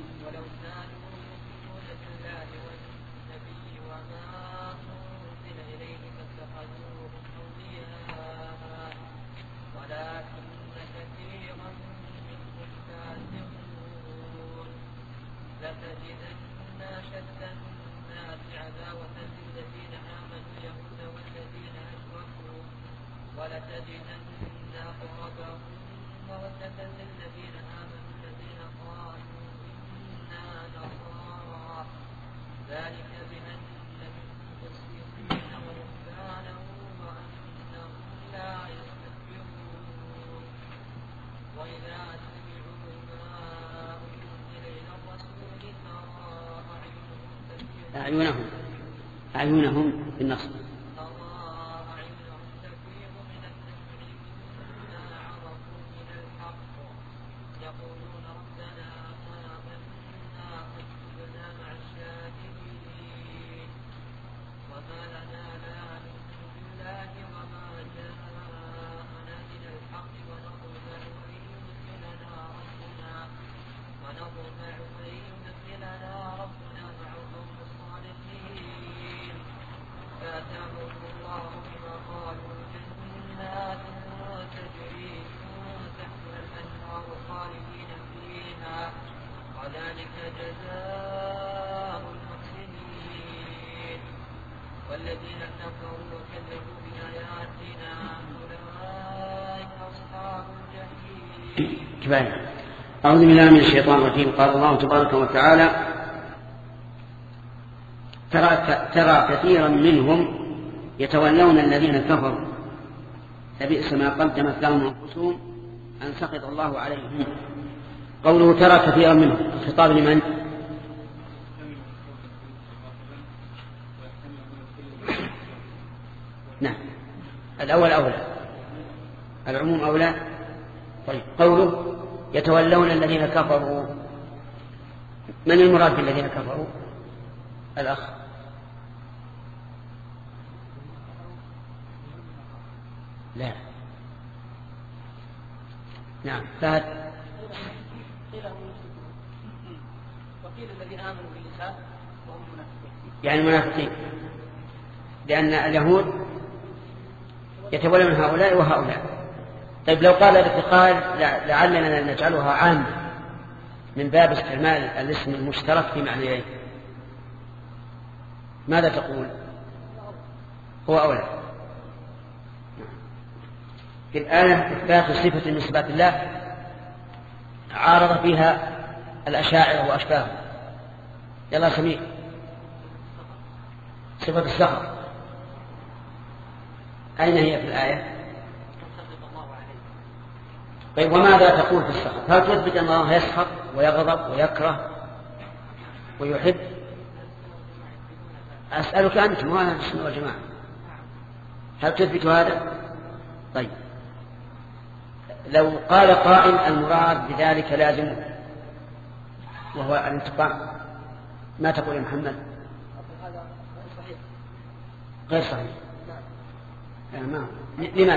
بالله والنبي وما أنزل إليه فاتخذوهم أولياء ولكن كثيرا منهم فاسقون. لتجدن أشد الناس عداوة للذين آمنوا اليهود والذين أشركوا ولتجدن أقربهم مودة للذين آمنوا الذين قالوا إنا نصارى ذلك بأن منهم قسيسين ورهبانا وأنهم لا يستكبرون. وإذا سمعوا ما أنزل إلى الرسول ترى أعينهم بالنصب. والذين كفروا وكذبوا بآياتنا أولئك أصحاب الجحيم. كفاية. أعوذ بالله من الشيطان الرجيم. قال الله تبارك وتعالى ترى كثيرا منهم يتولون الذين كفروا لبئس ما قدمت لهم أنفسهم أن سخط الله عليهم. قوله ترى كثيرا منهم خطاب لمن؟ نعم الأول أولى، العموم أولى. طيب قوله يتولون الذين كفروا، من المراد بالذين كفروا؟ الأخ. لا. نعم فهد. وقيل الذين آمنوا باللسان وهم منافقين، يعني منافقين، لأن اليهود يتولون هؤلاء وهؤلاء. طيب لو قال الاتقال لعلنا نجعلها عامة من باب استعمال الاسم المشترك في معنيين، ماذا تقول؟ هو أولى. في الآية إثبات صفة من صفات الله عارض فيها الأشاعرة وأشباههم. يلا سميع. صفة السخط أين هي في الآية؟ طيب وماذا تقول في السخط؟ هل تثبت أن الله يسخط ويغضب ويكره ويحب؟ أسألك أنت ما أهل السنة والجماعة، هل تثبت هذا؟ طيب لو قال قائل المراد بذلك لازم وهو الانتقام، ما تقول يا محمد؟ غير صحيح. لماذا؟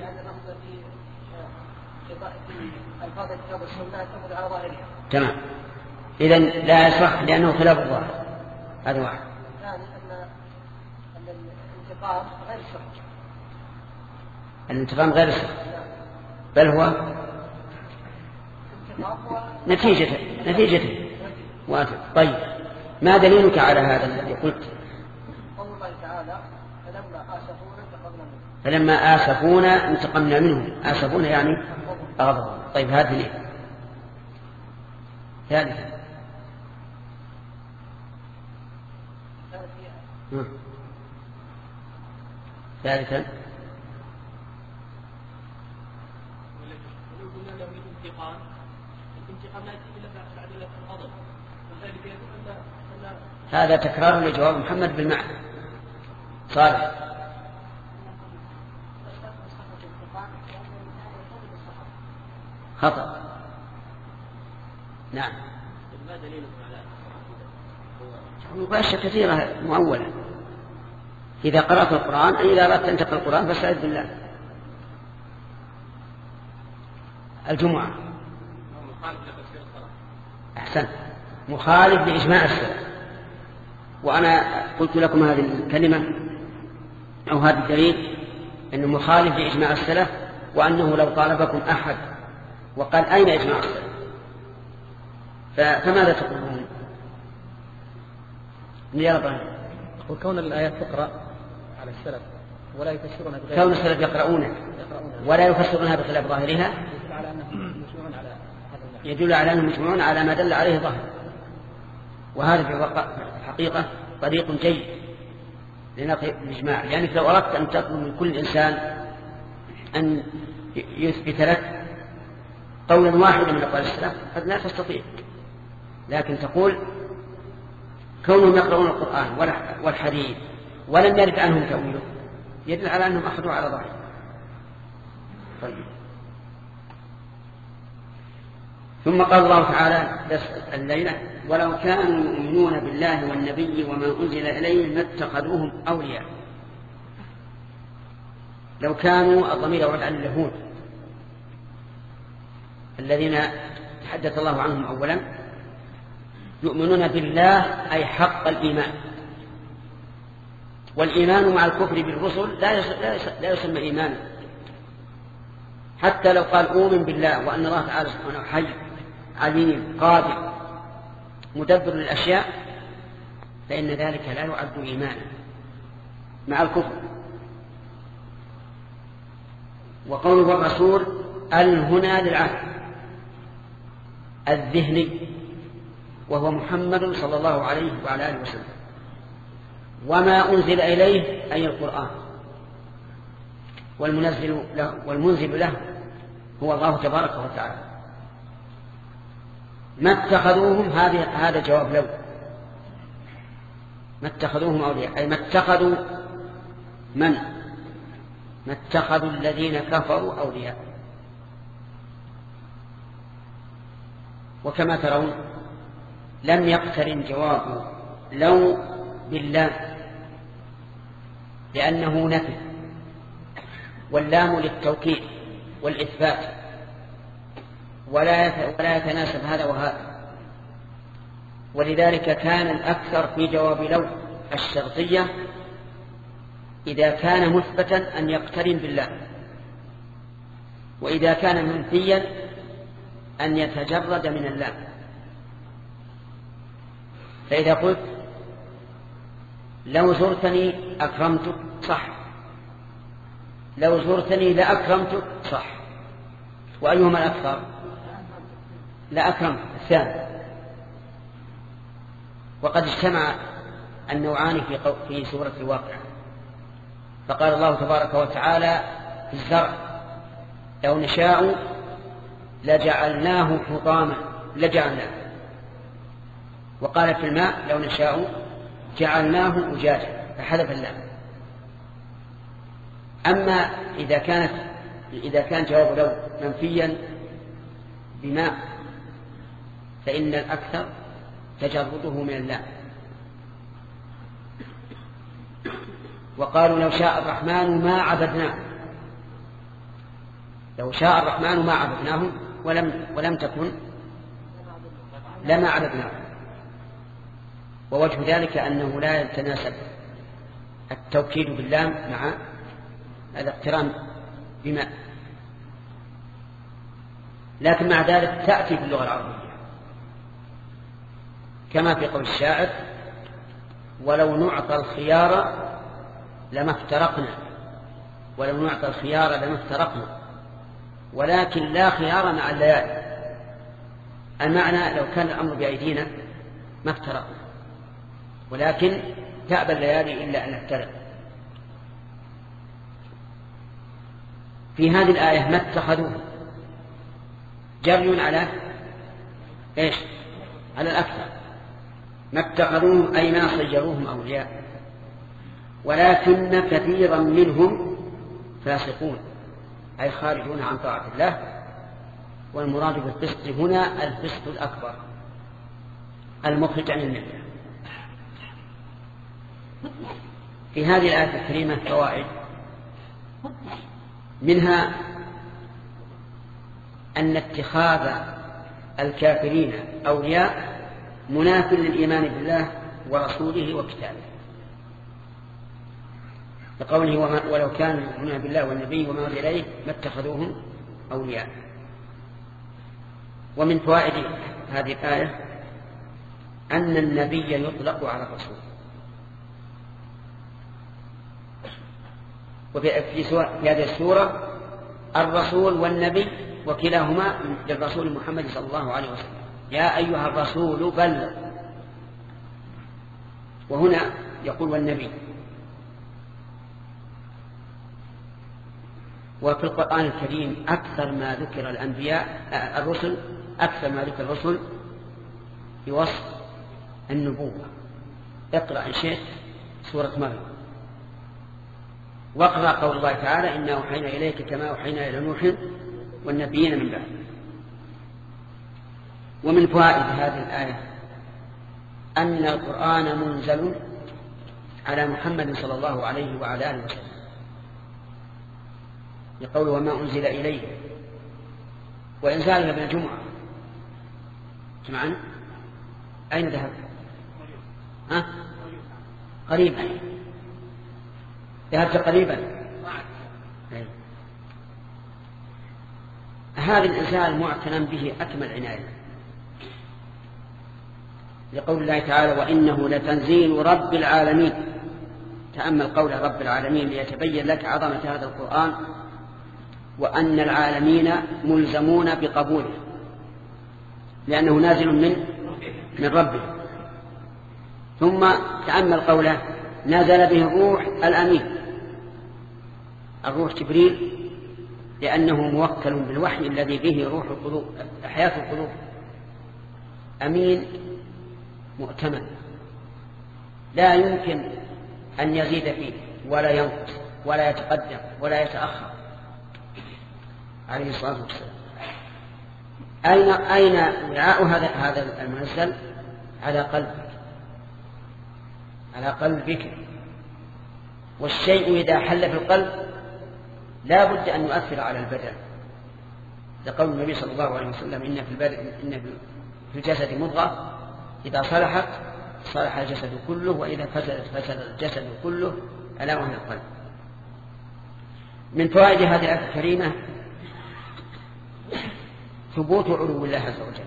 تمام. إذن لا يصح لأنه خلاف الظاهر. هذا واحد. الانتقام غير السخط، بل هو نتيجته. طيب ما دليلك على هذا الذي قلت؟ قول الله تعالى فلما آسفونا انتقمنا منهم. آسفونا يعني أغضبوا. طيب هذه ليه؟ ثالثا الانتقام لا يأتي إلا بعد الغضب، وذلك يدل أن هذا تكرار لجواب محمد بالمعنى. صالح. خطأ. نعم. ما دليل على مباشرة كثيرة مؤولة. إذا قرأت القرآن أي إذا أردت أن تقرأ القرآن فاستعذ بالله. الجمعة أحسن مخالف لإجماع السلف. وأنا قلت لكم هذه الكلمة أو هذا الدليل أنه مخالف لإجماع السلف، وأنه لو طالبكم أحد وقال أين إجماع السلف فماذا تقولون؟ وكون الآيات تقرأ على السلف ولا يفسرونها بغير كون السلف يقرؤونها ولا يفسرونها بخلاف ظاهرها يدل على أنهم مجمعون على ما دل عليه ظاهر. وهذا في الحقيقة طريق جيد لنقل الإجماع، يعني لو أردت أن تطلب من كل إنسان أن يثبت لك قولا واحدا من أقوال السلف قد لا تستطيع، لكن تقول كونهم يقرؤون القرآن والحديث ولم يرد عنهم تأويله يدل على أنهم أخذوا على ظاهر. طيب. ثم قال الله تعالى الليلة ولو كانوا يؤمنون بالله والنبي وما أنزل إليه ما اتخذوهم أولياء. لو كانوا الضمير يعود عن اليهود الذين تحدث الله عنهم أولا يؤمنون بالله أي حق الإيمان، والإيمان مع الكفر بالرسل لا يسمى إيمانا. حتى لو قال أؤمن بالله وأن الله تعالى سبحانه حي عليم قادر مدبر للأشياء فإن ذلك لا يعد إيمانا مع الكفر. وقوله الرسول هنا للعهد الذهني وهو محمد صلى الله عليه وعلى آله وسلم، وما أنزل إليه أي القرآن، والمنزل له هو الله تبارك وتعالى. ما اتخذوهم هذا جواب لو. ما اتخذوهم أولياء أي ما اتخذوا ما اتخذوا الذين كفروا أولياء. وكما ترون لم يقترن جواب لو بالله لأنه نفي، واللام للتوكيد والإثبات، ولا يتناسب هذا وهذا. ولذلك كان الأكثر في جواب لو الشرطية إذا كان مثبتا أن يقترن بالله، وإذا كان منفيا أن يتجرد من الله. فإذا قلت لو زرتني أكرمتك صح، لو زرتني لأكرمتك صح، وأيهما الأكثر؟ لأكرمتك الثاني. وقد اجتمع النوعان في سورة الواقع، فقال الله تبارك وتعالى في الزرع لو نشاء لجعلناه حطاما لجعلناه، وقال في الماء لو نشاء جعلناه أجاجا فحذف اللام. أما إذا كان جواب لو منفيا بماء فإن الأكثر تجرده من اللام. وقالوا لو شاء الرحمن ما عبدناه، لو شاء الرحمن ما عبدناه ولم تكن لما عبدناه. ووجه ذلك أنه لا يتناسب التوكيد باللام مع الاقتران بماء، لكن مع ذلك تأتي في اللغة العربية كما في قول الشاعر ولو نعطى الخيار لما افترقنا، ولو نعطى الخيار لما افترقنا ولكن لا خيار مع الليالي. المعنى لو كان الأمر بأيدينا ما افترقنا، ولكن تأبى الليالي إلا أن نفترق. في هذه الآية ما اتخذوه جري على إيش؟ على الأكثر. ما اتخذوهم أي ما صيروهم أولياء. ولكن كثيرا منهم فاسقون أي خارجون عن طاعة الله. والمراد بالفسق هنا الفسق الأكبر المخرج عن الملة. في هذه الآية الكريمة فوائد، منها أن اتخاذ الكافرين أولياء مناف للإيمان بالله ورسوله وكتابه، لقوله ولو كانوا يؤمنون بالله والنبي وما أنزل إليه ما اتخذوهم أولياء. ومن فوائد هذه الآية أن النبي يطلق على الرسول، وفي هذه السورة الرسول والنبي وكلاهما للرسول محمد صلى الله عليه وسلم، يا أيها الرسول بلغ، وهنا يقول والنبي. وفي القرآن الكريم أكثر ما ذكر الرسل أكثر ما ذكر الرسل في وصف النبوة. اقرأ إن شئت سورة مريم، واقرأ قول الله تعالى إنا أوحينا إليك كما أوحينا إلى نوح والنبيين من بعد. ومن فوائد هذه الآية أن القرآن منزل على محمد صلى الله عليه وعلى آله وسلم، يقول وما أنزل إليه، وإنزالها بالجمعة. سمعنا أين ذهب؟ قريبا ذهبت قريبا. هذا الإنسان معتنى به أكمل عناية، لقول الله تعالى وإنه لتنزيل رب العالمين. تأمل قول رب العالمين ليتبين لك عظمة هذا القرآن وأن العالمين ملزمون بقبوله لأنه نازل من ربه. ثم تأمل قوله نزل به الروح الأمين، الروح جبريل، لأنه موكل بالوحي الذي به روح القلوب حياة القلوب، أمين مؤتمن لا يمكن أن يزيد فيه ولا ينقص ولا يتقدم ولا يتأخر عليه الصلاة والسلام. أين وعاء هذا المنزل؟ على قلبك. والشيء إذا حل في القلب لا بد أن يؤثر على البدن، لقول النبي صلى الله عليه وسلم إن في الجسد مضغة إذا صلحت صلح الجسد كله وإذا فسدت فسد الجسد كله ألا وهي القلب. من فوائد هذه الآية الكريمة ثبوت علو الله عز وجل،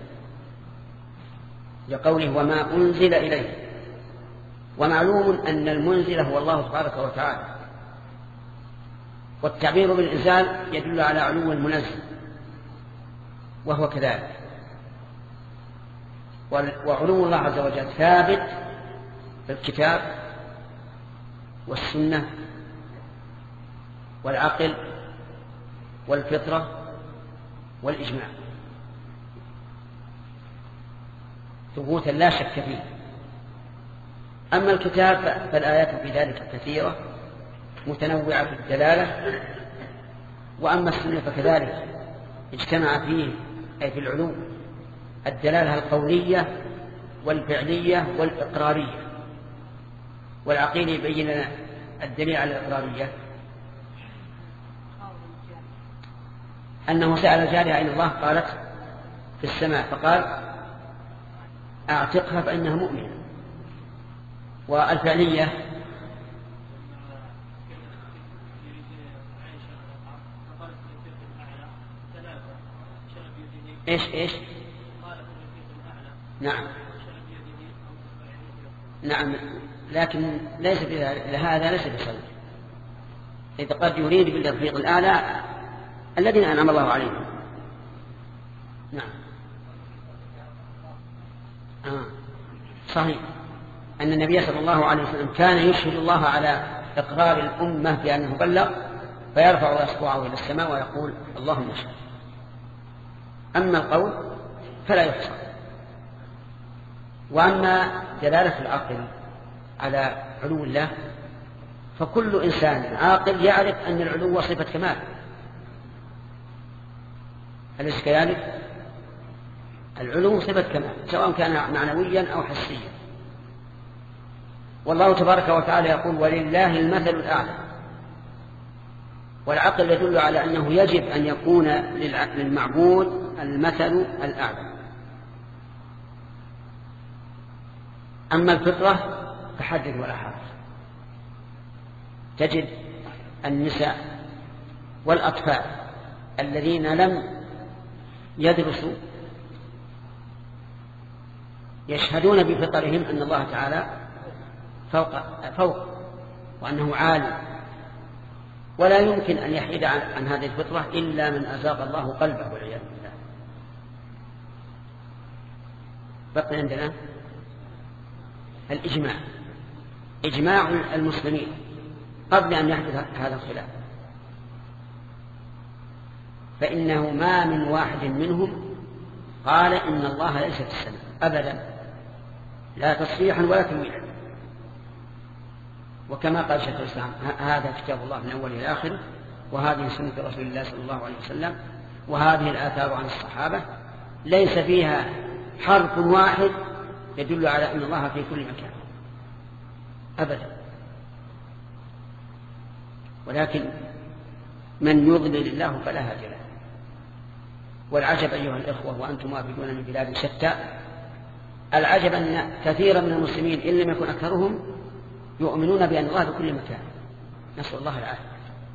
لقوله وما أنزل إليه. ومعلوم أن المنزل هو الله تبارك وتعالى، والتعبير بالإنزال يدل على علو المنزل وهو كذلك. وعلو الله عز وجل ثابت في الكتاب والسنة والعقل والفطرة والإجماع ثبوتا لا شك فيه. أما الكتاب فالآيات في ذلك كثيرة متنوعة في الدلالة، وأما السنة فكذلك اجتمع فيه أي في العلو الدلالة القولية والفعلية والإقرارية. والعقيل يبين لنا الدليل على الإقرارية أنه سأل جارية أين الله؟ قالت في السماء، فقال أعتقها فإنها مؤمنة. والفعلية إيش نعم لكن ليس هذا ليس بصدق، إذا قد يريد بالرفيق الأعلى الذين أنعم الله عليهم. نعم صحيح أن النبي صلى الله عليه وسلم كان يشهد الله على إقرار الأمة بأنه بلغ، فيرفع أصبعه إلى السماء ويقول اللهم اشهد. أما القول فلا يحصى. وأما دلالة العقل على علو الله فكل إنسان عاقل يعرف أن العلو صفة كمال، أليس كذلك؟ العلو صفة كمال سواء كان معنويا أو حسيا. والله تبارك وتعالى يقول ولله المثل الأعلى، والعقل يدل على أنه يجب أن يكون للمعبود المثل الأعلى. أما الفطرة فحدث ولا حرج، تجد النساء والأطفال الذين لم يدرسوا يشهدون بفطرهم أن الله تعالى فوق وأنه عالي، ولا يمكن أن يحيد عن هذه الفطرة إلا من أزاغ الله قلبه والعياذ بالله. بقي عندنا الإجماع، إجماع المسلمين قبل أن يحدث هذا الخلاف، فإنه ما من واحد منهم قال إن الله ليس في السماء أبدا، لا تصريحا ولا تمويلا. وكما قال شيخ الإسلام هذا كتاب الله من أوله إلى آخره، وهذه سنة رسول الله صلى الله عليه وسلم، وهذه الآثار عن الصحابة ليس فيها حرف واحد يدل على أن الله في كل مكان أبدا. ولكن من يضلل الله فلا هادي له. والعجب أيها الإخوة وأنتم وافدون من بلاد شتى، العجب أن كثيرا من المسلمين إن لم يكن أكثرهم يؤمنون بأن الله بكل مكان، نسأل الله العافية.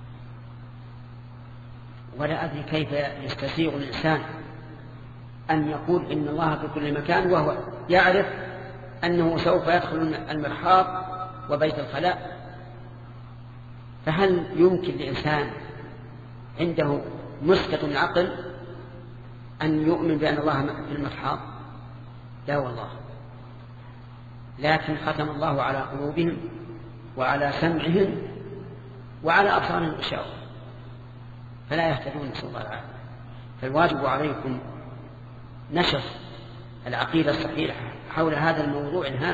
ولا أدري كيف يستسيغ الإنسان أن يقول إن الله في كل مكان وهو يعرف أنه سوف يدخل المرحاض وبيت الخلاء. فهل يمكن لإنسان عنده مسكة العقل أن يؤمن بأن الله في المرحاض؟ لا والله. لكن ختم الله على قلوبهم وعلى سمعهم وعلى أبصارهم غشاوة فلا يهتدون، نسأل الله العافية. فالواجب عليكم نشر العقيدة الصحيحة حول هذا الموضوع الهام.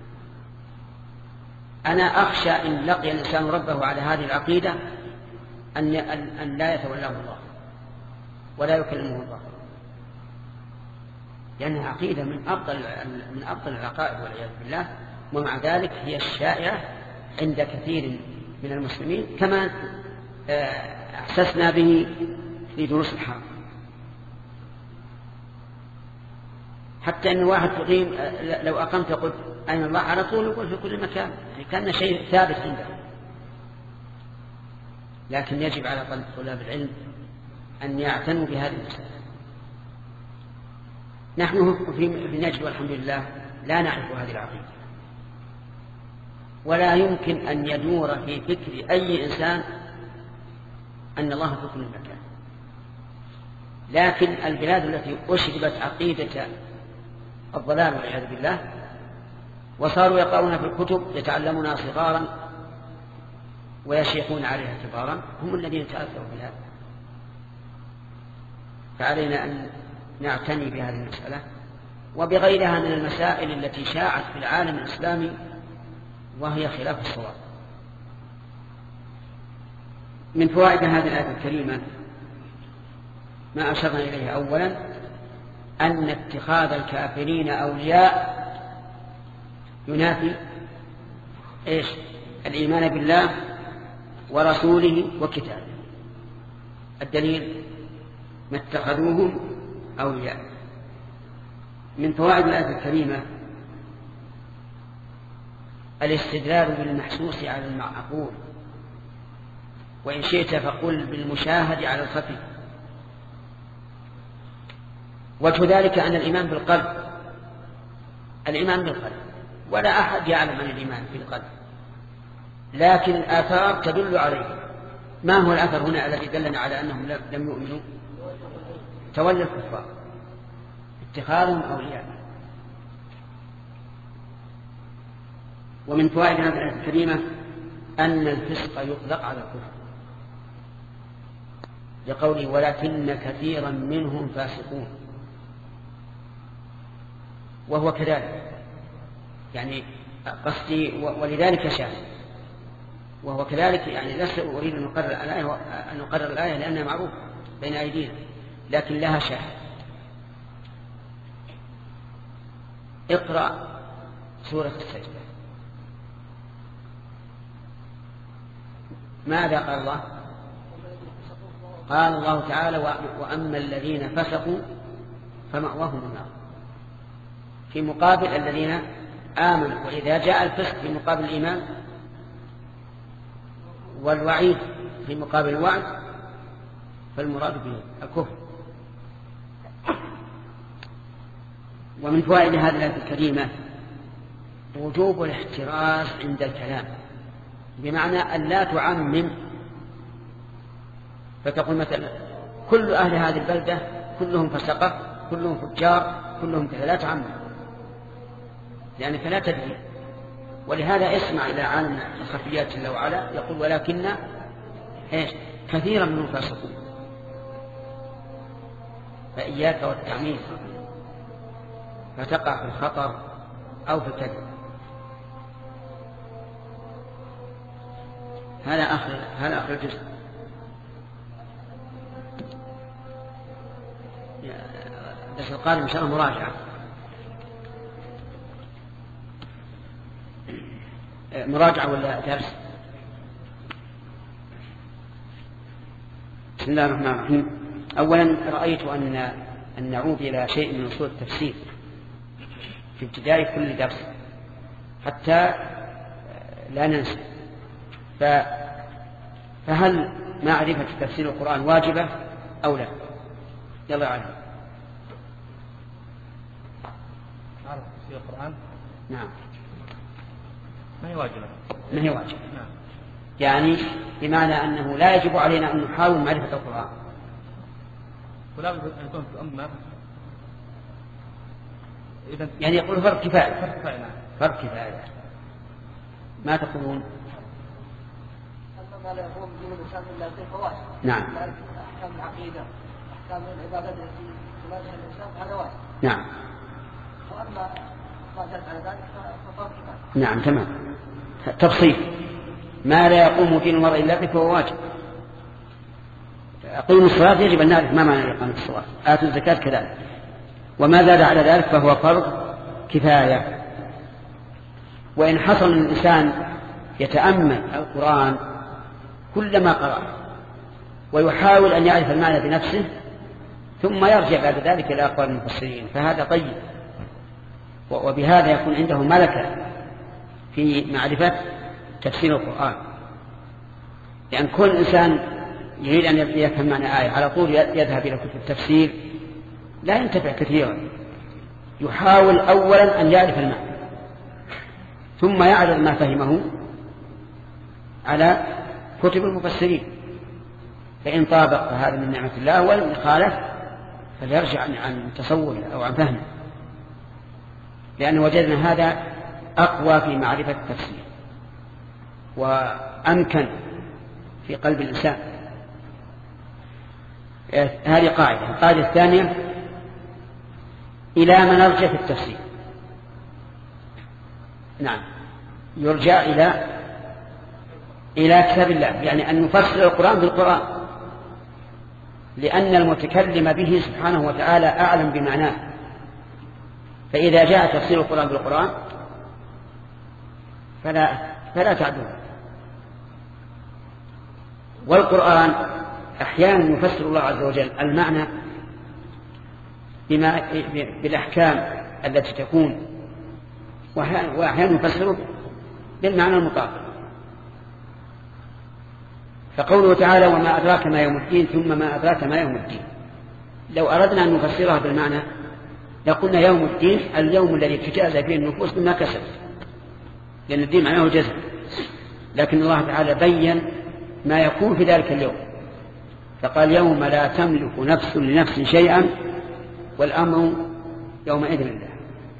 أنا أخشى إن لقي الإنسان ربه على هذه العقيدة أن لا يتولاه الله ولا يكلمه الله، لأنها عقيدة من أفضل العقائد والعياذ بالله، ومع ذلك هي الشائعة عند كثير من المسلمين كما أحسسنا به في دروس الحرب. حتى أن واحد تقيم لو أقمت قلت أين الله على طول يقول في كل مكان، يعني كان شيء ثابت عنده. لكن يجب على طلاب العلم أن يعتنوا بهذه المسألة. نحن في نجد والحمد لله لا نعرف هذه العقيدة، ولا يمكن أن يدور في فكر أي إنسان أن الله في كل مكان. لكن البلاد التي أشربت عقيدة الضلال والعياذ بالله وصاروا يقرؤون في الكتب يتعلمونها صغارا ويشيخون عليها كبارا هم الذين تأثروا بهذا. فعلينا أن نعتني بهذه المسألة وبغيرها من المسائل التي شاعت في العالم الإسلامي وهي خلاف الصواب. من فوائد هذه الآية الكريمة ما أشرنا إليه أولا أن اتخاذ الكافرين أولياء ينافي الإيمان بالله ورسوله وكتابه. الدليل ما اتخذوهم أولياء. من فوائد الآية الكريمة الاستدلال بالمحسوس على المعقول، وإن شئت فقل بالمشاهد على الخفي. وجه ذلك أن الإيمان بالقلب، الإيمان بالقلب، ولا أحد يعلم عن الإيمان بالقلب، لكن الآثار تدل عليه. ما هو الأثر هنا الذي دلنا على أنهم لم يؤمنوا؟ تولي الكفار، اتخاذهم أولياء. ومن فوائد هذه الآية الكريمة أن الفسق يطلق على الكفر لقوله ولكن كثيرا منهم فاسقون، وهو كذلك، يعني قصدي ولذلك شاهد. وهو كذلك يعني لست أريد أن نقرر الآية لأنها معروفة بين أيدينا، لكن لها شاهد. اقرأ سورة السجدة. ماذا قال الله؟ قال الله تعالى: وأما الذين فسقوا فمأواهم النار، في مقابل الذين آمنوا. وإذا جاء الفسق في مقابل الإيمان والوعيد في مقابل الوعد فالمراد به الكفر. ومن فوائد هذه الآية الكريمة وجوب الاحتراز عند الكلام، بمعنى أن لا تعمم فتقول مثلا كل أهل هذه البلدة كلهم فسقة، كلهم فجار، كلهم كذا، لا تعمم لأنك لا تدري. ولهذا اسمع إلى عالم الخفيات جل وعلا يقول: ولكن كثيرا منهم فاسقون. فإياك والتعميم فتقع في الخطر أو في الكذب. هذا آخر الجزء. الدرس القادم إن شاء الله مراجعة. مراجعة ولا درس؟ بسم الله الرحمن الرحيم. أولا رأيت أن نعود إلى شيء من أصول التفسير في ابتداء كل درس حتى لا ننسى. فهل معرفة تفسير القرآن واجبة أو لا؟ يلا عليك. معرفة تفسير القرآن؟ نعم. ما هي واجبة. ما هي واجبة. نعم. يعني بمعنى أنه لا يجب علينا أن نحاول معرفة القرآن. ولا بد أن يكون في أمة. يعني يقول فرق كفاية. فرق كفاية. نعم. فرق كفاية. ما تقولون؟ ما لا يقوم دين الإنسان إلا بالفوائد. نعم. أحكام العقيدة، أحكام العبادات التي تمارسها الإنسان هذا واجب. نعم. وأما ما زاد على ذلك ففرق كفاية. نعم تمام. تفصيل: ما لا يقوم دين المرء إلا به فهو واجب. أقيموا الصلاة يجب أن نعرف ما معنى إقامة الصلاة. آتوا الزكاة كذلك. وما زاد على ذلك فهو فرض كفاية. وإن حصل الإنسان يتأمل القرآن كلما قرأ ويحاول أن يعرف المعنى بنفسه ثم يرجع بعد ذلك إلى أقوال المفسرين فهذا طيب، وبهذا يكون عنده ملكة في معرفة تفسير القرآن. لأن كل إنسان يريد أن يفهم معنى آية على طول يذهب إلى كتب التفسير لا ينتفع كثيرا. يحاول أولا أن يعرف المعنى ثم يعرض ما فهمه على كتب المفسرين، فإن طابق فهذا من نعمة الله، وإن خالف فليرجع عن تصوره أو عن فهمه، لأن وجدنا هذا أقوى في معرفة التفسير وأمكن في قلب الإنسان. هذه قاعدة. القاعدة الثانية: إلى من نرجع في التفسير. نعم، يرجع إلى كتاب الله، يعني أن نفسر القرآن بالقرآن، لأن المتكلم به سبحانه وتعالى أعلم بمعناه. فإذا جاء تفسير القرآن بالقرآن فلا تعدوه. والقرآن أحيانا يفسر الله عز وجل المعنى بالأحكام التي تكون، وأحيانا يفسره بالمعنى المطابق. فقوله تعالى: وما أدراك ما يوم الدين، ثم ما أدراك ما يوم الدين. لو أردنا أن نفسرها بالمعنى لقلنا يوم الدين اليوم الذي تجازى فيه النفوس بما كسبت، لأن الدين معناه الجزاء. لكن الله تعالى بين ما يكون في ذلك اليوم فقال: يوم لا تملك نفس لنفس شيئا والأمر يومئذ لله.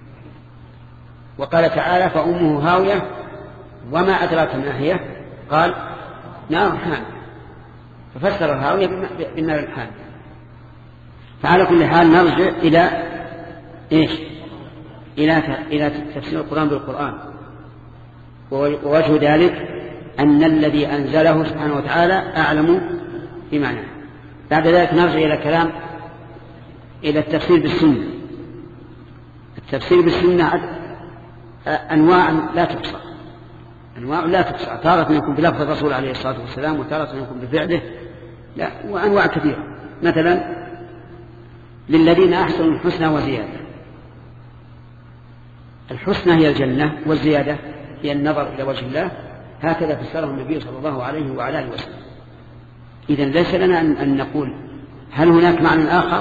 وقال تعالى: فأمه هاوية وما أدراك ما هي، قال: نار حامية، ففسر الهاوية بالنار الحامية. فعلى كل حال نرجع إلى تفسير القرآن بالقرآن. ووجه ذلك أن الذي أنزله سبحانه وتعالى أعلم بمعنى. بعد ذلك نرجع إلى كلام إلى التفسير بالسنة. التفسير بالسنة أنواع لا تحصى، أنواع لا تحصى، تارة يكون بلفظ الرسول عليه الصلاة والسلام، وتارة يكون بفعله، لا، وأنواع كثيرة. مثلا للذين أحسنوا الحسنى وزيادة. الحسنى هي الجنة، والزيادة هي النظر إلى وجه الله. هكذا فسره النبي صلى الله عليه وعلى آله وسلم. إذن ليس لنا أن نقول هل هناك معنى آخر؟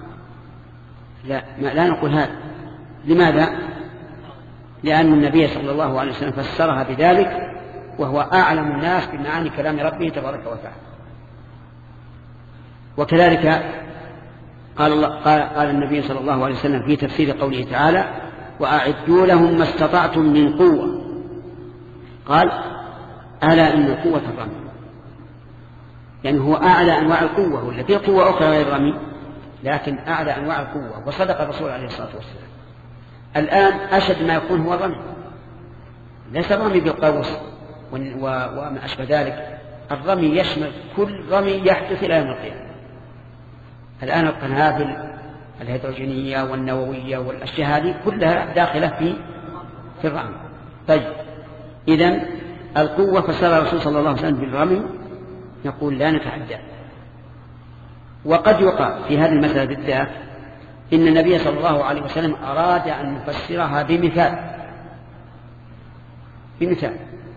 لا نقول هذا. لماذا؟ لأن النبي صلى الله عليه وسلم فسرها بذلك، وهو أعلم الناس بمعاني كلام ربه تبارك وتعالى. وكذلك قال النبي صلى الله عليه وسلم في تفسير قوله تعالى: وأعدوا لهم ما استطعتم من قوة. قال: ألا إن القوة الرمي. يعني هو أعلى أنواع القوة، ولا في قوة أخرى غير الرمي، لكن أعلى أنواع القوة. وصدق الرسول عليه الصلاة والسلام. الآن أشد ما يكون هو الرمي، ليس الرمي بالقوس وما أشبه ذلك. الرمي يشمل كل رمي يحدث إلى يوم القيامة. الآن القنابل الهيدروجينية والنووية والأشياء هذه كلها داخلة في الرمي. طيب، إذن القوة فسر الرسول صلى الله عليه وسلم بالرمي، نقول لا نتعدى. وقد يقع في هذه المسألة بالذات إن النبي صلى الله عليه وسلم أراد أن يفسرها بمثال،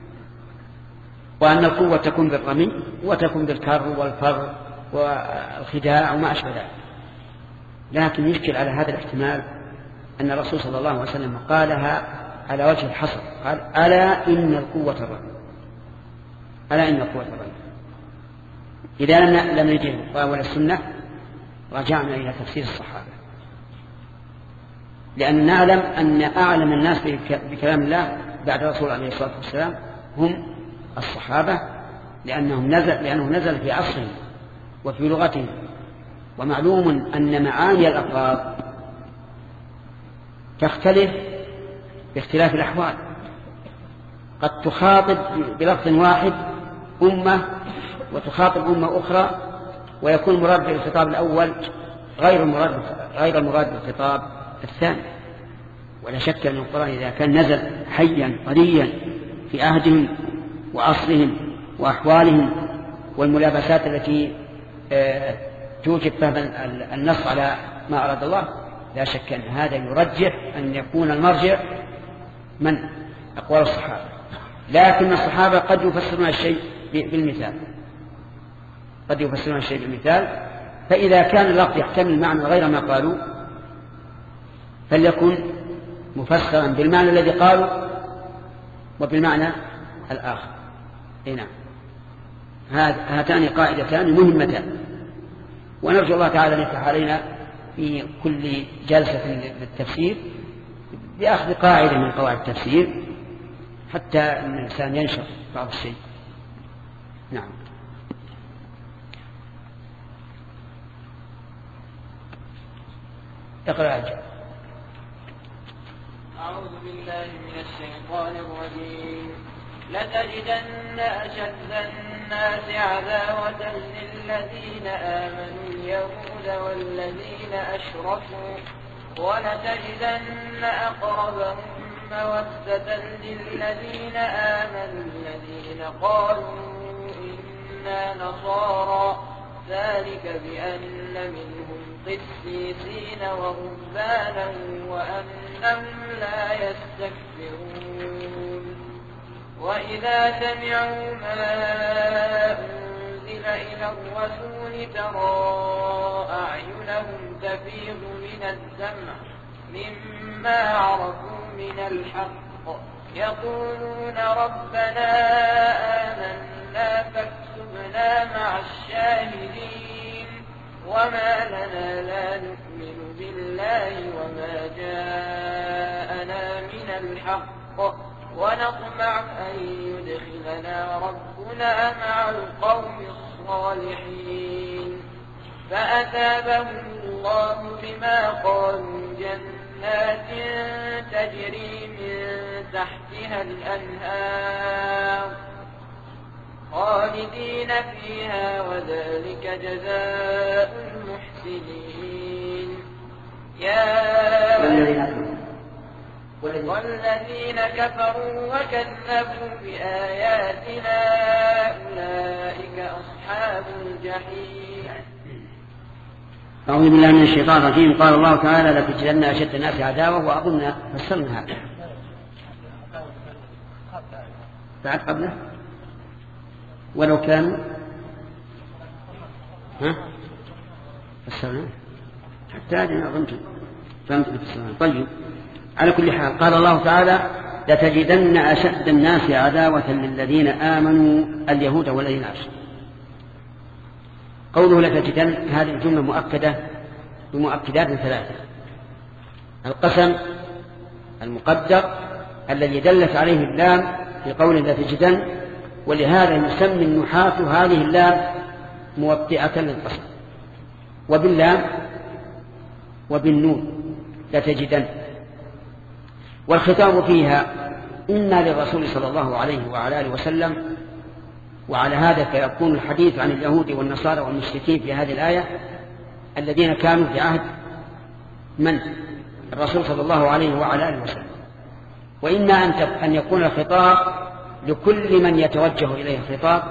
وأن القوة تكون بالرمي وتكون بالكر والفر والخداع وما أشبه ذلك. لكن يشكل على هذا الاحتمال أن الرسول صلى الله عليه وسلم قالها على وجه الحصر، قال: ألا إن القوة الرمي، ألا إن القوة الرمي. إذا لم نجد القرآن ولا السنة رجعنا إلى تفسير الصحابة، لأن نعلم أن أعلم الناس بكلام الله بعد الرسول عليه الصلاة والسلام هم الصحابة، لأنه نزل في عصرهم وفي لغتهم. ومعلوم أن معاني الألفاظ تختلف باختلاف الأحوال. قد تخاطب بلفظ واحد أمة وتخاطب أمة أخرى، ويكون المراد بالخطاب الأول غير المراد بالخطاب الثاني. ولا شك أن القرآن إذا كان نزل حيا طريا في عهدهم وعصرهم وأحوالهم والملابسات التي توجب فهم النص على ما أراد الله، لا شك أن هذا يرجح أن يكون المرجع من أقوال الصحابة. لكن الصحابة قد يفسرون الشيء بالمثال، فإذا كان اللفظ يحتمل معنى غير ما قالوا فليكن مفسرا بالمعنى الذي قالوا وبالمعنى الآخر. نعم، هاتان قاعدتان مهمتان، ونرجو الله تعالى أن يفتح علينا في كل جلسة للتفسير بأخذ قاعدة من قواعد التفسير حتى أن الإنسان ينشر بعض الشيء. نعم. اقرأ أجل. أعوذ بالله من الشيطان الرجيم. لتجدن أشد الناس عداوة للذين آمنوا اليهود والذين أشركوا، ولتجدن أقربهم مودة للذين آمنوا الذين قالوا إنا نصارى، ذلك بأن منهم قسيسين ورهبانا وأنهم لا يستكبرون. وإذا سمعوا ما أنزل إلى الرسول ترى أعينهم تفيض من الدمع مما عرفوا من الحق، يقولون ربنا آمنا فاكتبنا مع الشاهدين. وما لنا لا نؤمن بالله وما جاءنا من الحق، ونطمع أن يدخلنا ربنا مع القوم الصالحين. فأثابهم الله بما قالوا جنات تجري من تحتها الأنهار خالدين فيها وذلك جزاء المحسنين. والذين كفروا وكذبوا بآياتنا أولئك أصحاب الجحيم. أعوذ بالله من الشيطان الرجيم. قال الله تعالى لتجدن أشد الناس عداوة، وأظن فسرنا هذا بعد قبله ولو كانوا فسرنا حتى أنا أظن فهمت فسرنا. طيب، على كل حال قال الله تعالى لتجدن أشد الناس عداوة للذين آمنوا اليهود والذين أشركوا. قوله لتجدن هذه الجملة مؤكدة بمؤكدات ثلاثة: القسم المقدر الذي دلت عليه اللام في قول لتجدن، ولهذا يسمي النحاة هذه اللام موطئة للقسم، وباللام وبالنون لتجدن. والخطاب فيها إما للرسول صلى الله عليه وعلى آله وسلم، وعلى هذا فيكون الحديث عن اليهود والنصارى والمشركين في هذه الآية الذين كانوا في عهد من؟ الرسول صلى الله عليه وعلى آله وسلم. وإما أن يكون الخطاب لكل من يتوجه إليه الخطاب،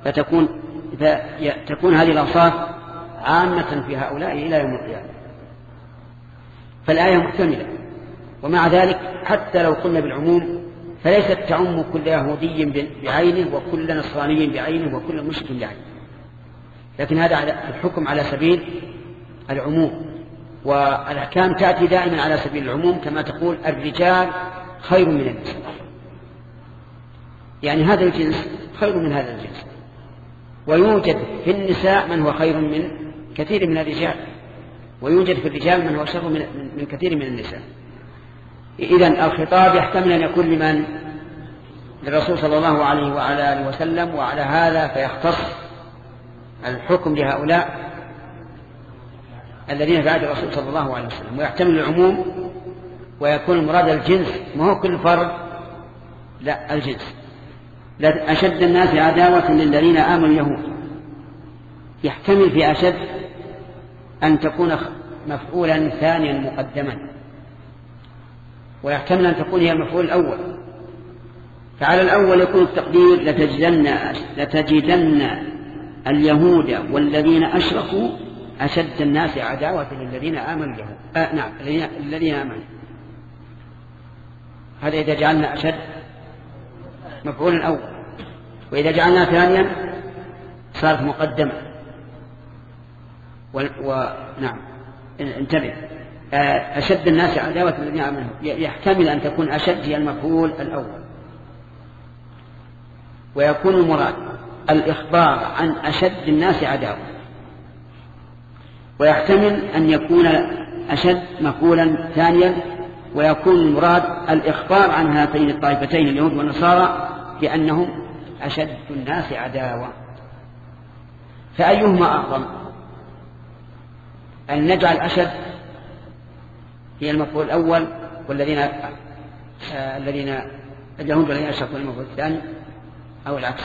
فتكون هذه الأوصاف عامة في هؤلاء إلى يوم القيامة. فالآية محتملة، ومع ذلك حتى لو قلنا بالعموم فليست تعم كل يهودي بعينه وكل نصراني بعينه وكل مشرك بعينه، لكن هذا الحكم على سبيل العموم، والأحكام تأتي دائما على سبيل العموم، كما تقول الرجال خير من النساء، يعني هذا الجنس خير من هذا الجنس، ويوجد في النساء من هو خير من كثير من الرجال، ويوجد في الرجال من هو شر من كثير من النساء. إذن الخطاب يحتمل أن يكون لمن؟ للرسول صلى الله عليه وعلى آله وسلم، وعلى هذا فيختص الحكم لهؤلاء الذين في عهد الرسول صلى الله عليه وسلم، ويحتمل العموم ويكون المراد الجنس، ما هو كل فرد، لا الجنس. أشد الناس عداوة للذين آمنوا اليهود، يحتمل في أشد أن تكون مفعولا ثانيا مقدما، ويحتمل أن تكون هي المفعول الأول. فعلى الأول يكون التقدير لتجدن اليهود والذين أشركوا أشد الناس عداوة للذين آمنوا اليهود. نعم، الذين آمنوا. هذا إذا جعلنا أشد مفعول الأول، وإذا جعلنا ثانيا صارت مقدمة. ونعم انتبه، أشد الناس عداوة الذين آمنوا يحتمل أن تكون أشد هي المفعول الأول، ويكون المراد الإخبار عن أشد الناس عداوة، ويحتمل أن يكون أشد مفعولا ثانيا، ويكون المراد الإخبار عن هاتين الطائفتين اليهود والنصارى بأنهم أشد الناس عداوة. فأيهما أعظم؟ أن نجعل أشد هي المفعول الأول والذين اليهود والذين أشركوا المفعول الثاني، أو العكس؟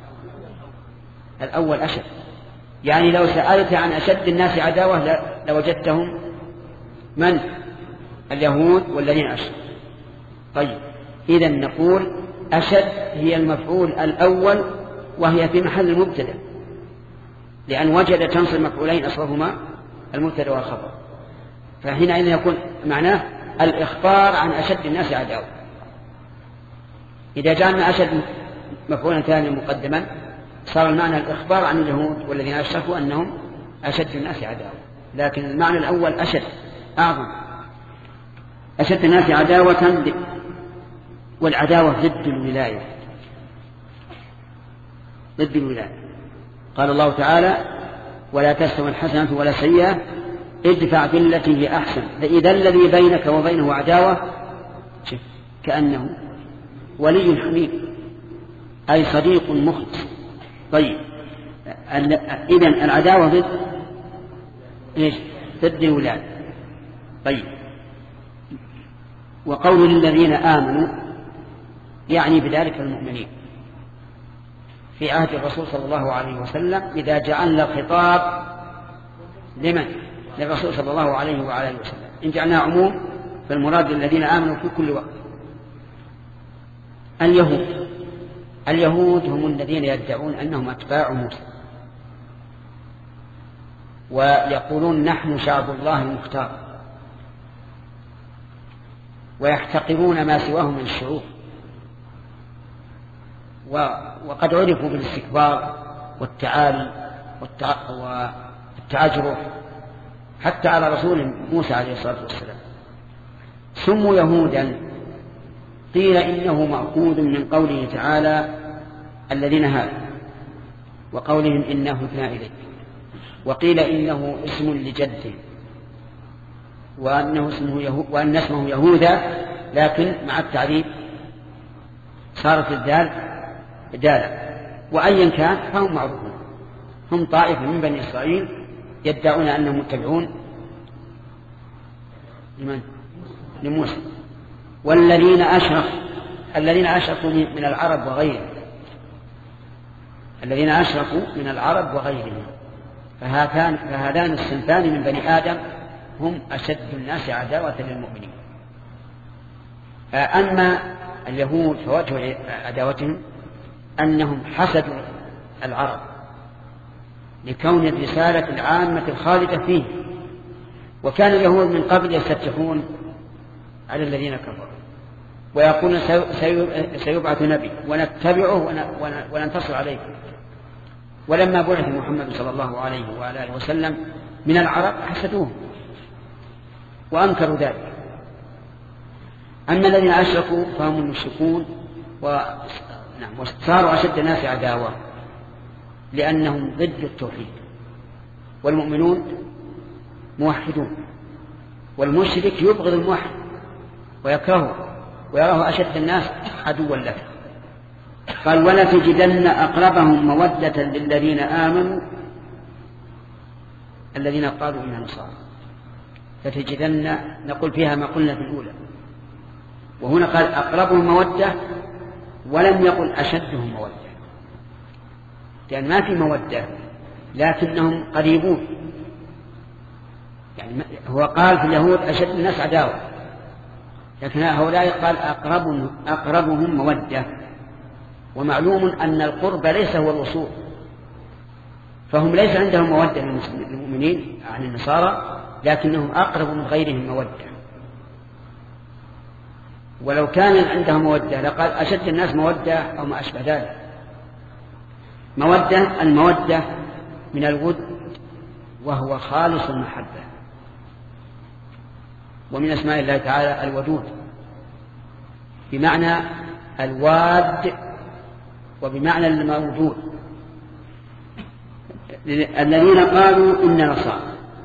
الأول أشد. يعني لو سألت عن أشد الناس عداوة لوجدتهم من؟ اليهود والذين أشركوا. طيب، إذن نقول أشد هي المفعول الأول، وهي في محل المبتدأ، لأن وجد تنصب مفعولين أصلهما المبتدأ والخبر، فحينئذ يكون معناه الإخبار عن أشد الناس عداوة. إذا جعلنا أشد مفعولا ثانيا مقدما صار المعنى الإخبار عن اليهود والذين أشركوا أنهم أشد الناس عداوة، لكن المعنى الأول أشد أعظم. أشد الناس عداوة، والعداوة ضد الولاية، ضد الولاية. قال الله تعالى ولا تستوي الحسنة ولا سيئة ادفع بالتي هي أحسن فإذا الذي بينك وبينه عداوة كأنه ولي حميم، أي صديق مخلص. طيب، إذن العداوة ضد إيش؟ ضد الولاية. طيب، وقول للذين آمنوا يعني بذلك المؤمنين، في عهد الرسول صلى الله عليه وسلم إذا جعلنا الخطاب لمن؟ للرسول صلى الله عليه وعلى وسلم. إن جعلناه عموم فالمراد الذين آمنوا في كل وقت. اليهود هم الذين يدعون أنهم أتباع موسى ويقولون نحن شعب الله المختار، ويحتقرون ما سواه من الشعوب، وقد عرفوا بالاستكبار والتعالي والتعجرف حتى على رسول موسى عليه الصلاة والسلام. سموا يهودا، قيل إنه مأخوذ من قوله تعالى الذين هادوا، وقولهم إنه هدنا إليك، وقيل إنه اسم لجده، وأن اسمه يهوذا، لكن مع التعريب صارت الدال دالا. وأيا كان فهم معروفون، هم طائفة من بني إسرائيل يدعون أنهم متبعون لموسى. والذين أشركوا من العرب وغيرهم، الذين أشركوا من العرب وغيرهم، فهذان الصنفان من بني آدم هم أشد الناس عداوة للمؤمنين. أما اليهود فوجه عداوتهم أنهم حسدوا العرب لكون الرسالة العامة الخالدة فيه، وكان اليهود من قبل يستفتحون على الذين كفروا ويقولون سيبعث نبي ونتبعه وننتصر عليه. ولما بعث محمد صلى الله عليه وآله وسلم من العرب حسدوه وأنكروا ذلك. أما الذين أشركوا فهم المشركون وصاروا أشد الناس عداوة لأنهم ضد التوحيد، والمؤمنون موحدون، والمشرك يبغض الموحد ويكرهه ويراه أشد الناس عدوا له. قال ولا تجدن أقربهم مودة للذين آمنوا الذين قالوا إننا نصارى. فتجدن نقول فيها ما قلنا في الأولى، وهنا قال أقربهم مودة ولم يقل أشدهم مودة، لأن ما في مودة لكنهم قريبون. يعني هو قال في اليهود أشد الناس عداوة، لكن هؤلاء قال أقربهم مودة، ومعلوم أن القرب ليس هو الوصول، فهم ليس عندهم مودة للمؤمنين عن النصارى، لكنهم أقرب من غيرهم مودة. ولو كان عندهم مودة لقال أشد الناس مودة أو ما أشبه ذلك. مودة المودة من الود وهو خالص المحبة، ومن أسماء الله تعالى الودود بمعنى الواد وبمعنى الموجود. الذين قالوا إن نصارى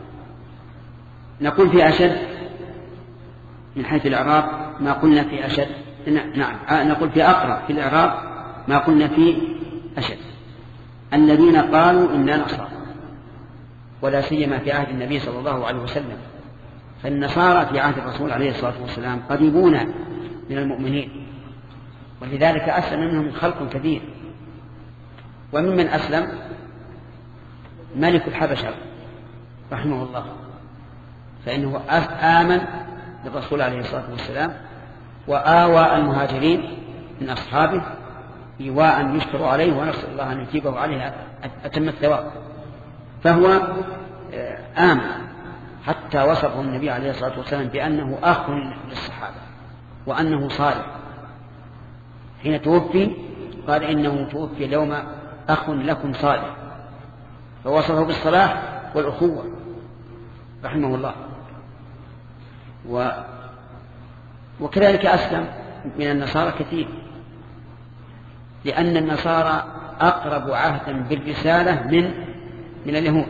نقول في أشد من حيث الإعراب ما قلنا في أشد، نقول في أقرب في الإعراب ما قلنا في أشد. الذين قالوا إن نصارى، ولا سيما في عهد النبي صلى الله عليه وسلم، فالنصارى في عهد الرسول عليه الصلاة والسلام قريبون من المؤمنين، ولذلك أسلم منهم خلق كثير. وممن أسلم ملك الحبشة رحمه الله، فإنه آمن بالرسول عليه الصلاة والسلام وآوى المهاجرين من أصحابه إيواء يشكر عليه، ونسأل الله أن يجيبه عليه أتم الثواب. فهو آمن حتى وصفه النبي عليه الصلاة والسلام بأنه أخ للصحابة وأنه صالح. حين توفي قال إنه توفي اليوم أخ لكم صالح، فوصفه بالصلاح والأخوة رحمه الله. وكذلك أسلم من النصارى كثير، لأن النصارى أقرب عهدا بالرسالة من اليهود،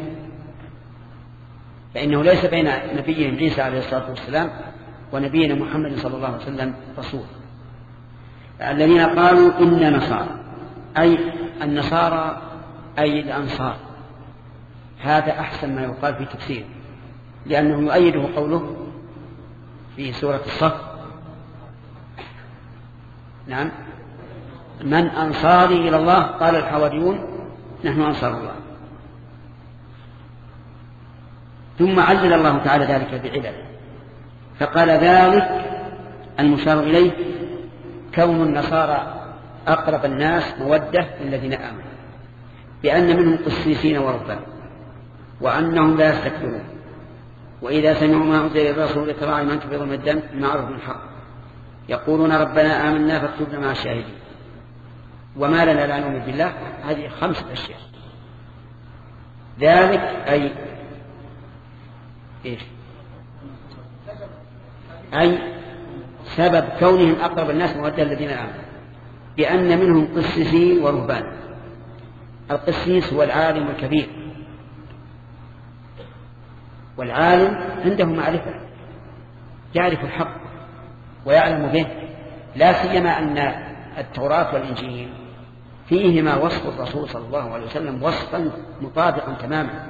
فإنه ليس بين نبيهم عيسى عليه الصلاة والسلام ونبينا محمد صلى الله عليه وسلم رسول. الذين قالوا إن نصارى أي النصارى أي الأنصار، هذا أحسن ما يقال في تفسير، لأنه يؤيده قوله في سورة الصف. نعم من أنصاري إلى الله؟ قال الحواريون نحن أنصار الله. ثم علل الله تعالى ذلك بعلل، فقال ذلك المشار إليه كون النصارى أقرب الناس مودة للذين آمنوا، بأن منهم قسيسين ورهبان، وأنهم لا يستكبرون، وإذا سمعوا ما أنزل إلى الرسول ترى أعينهم تفيض من الدم مما عرفوا من الحق يقولون ربنا آمنا فاكتبنا مع الشاهدين وما لنا لا نؤمن بالله. هذه 5 أشياء. ذلك أي إيش؟ أي سبب كونهم أقرب الناس مودة الذين آمنوا، بأن منهم قسيسين ورهبان. القسيس هو العالم الكبير، والعالم عنده معرفة، يعرف الحق ويعلم به، لا سيما أن التوراة والإنجيل فيهما وصف الرسول صلى الله عليه وسلم وصفا مطابقا تماما.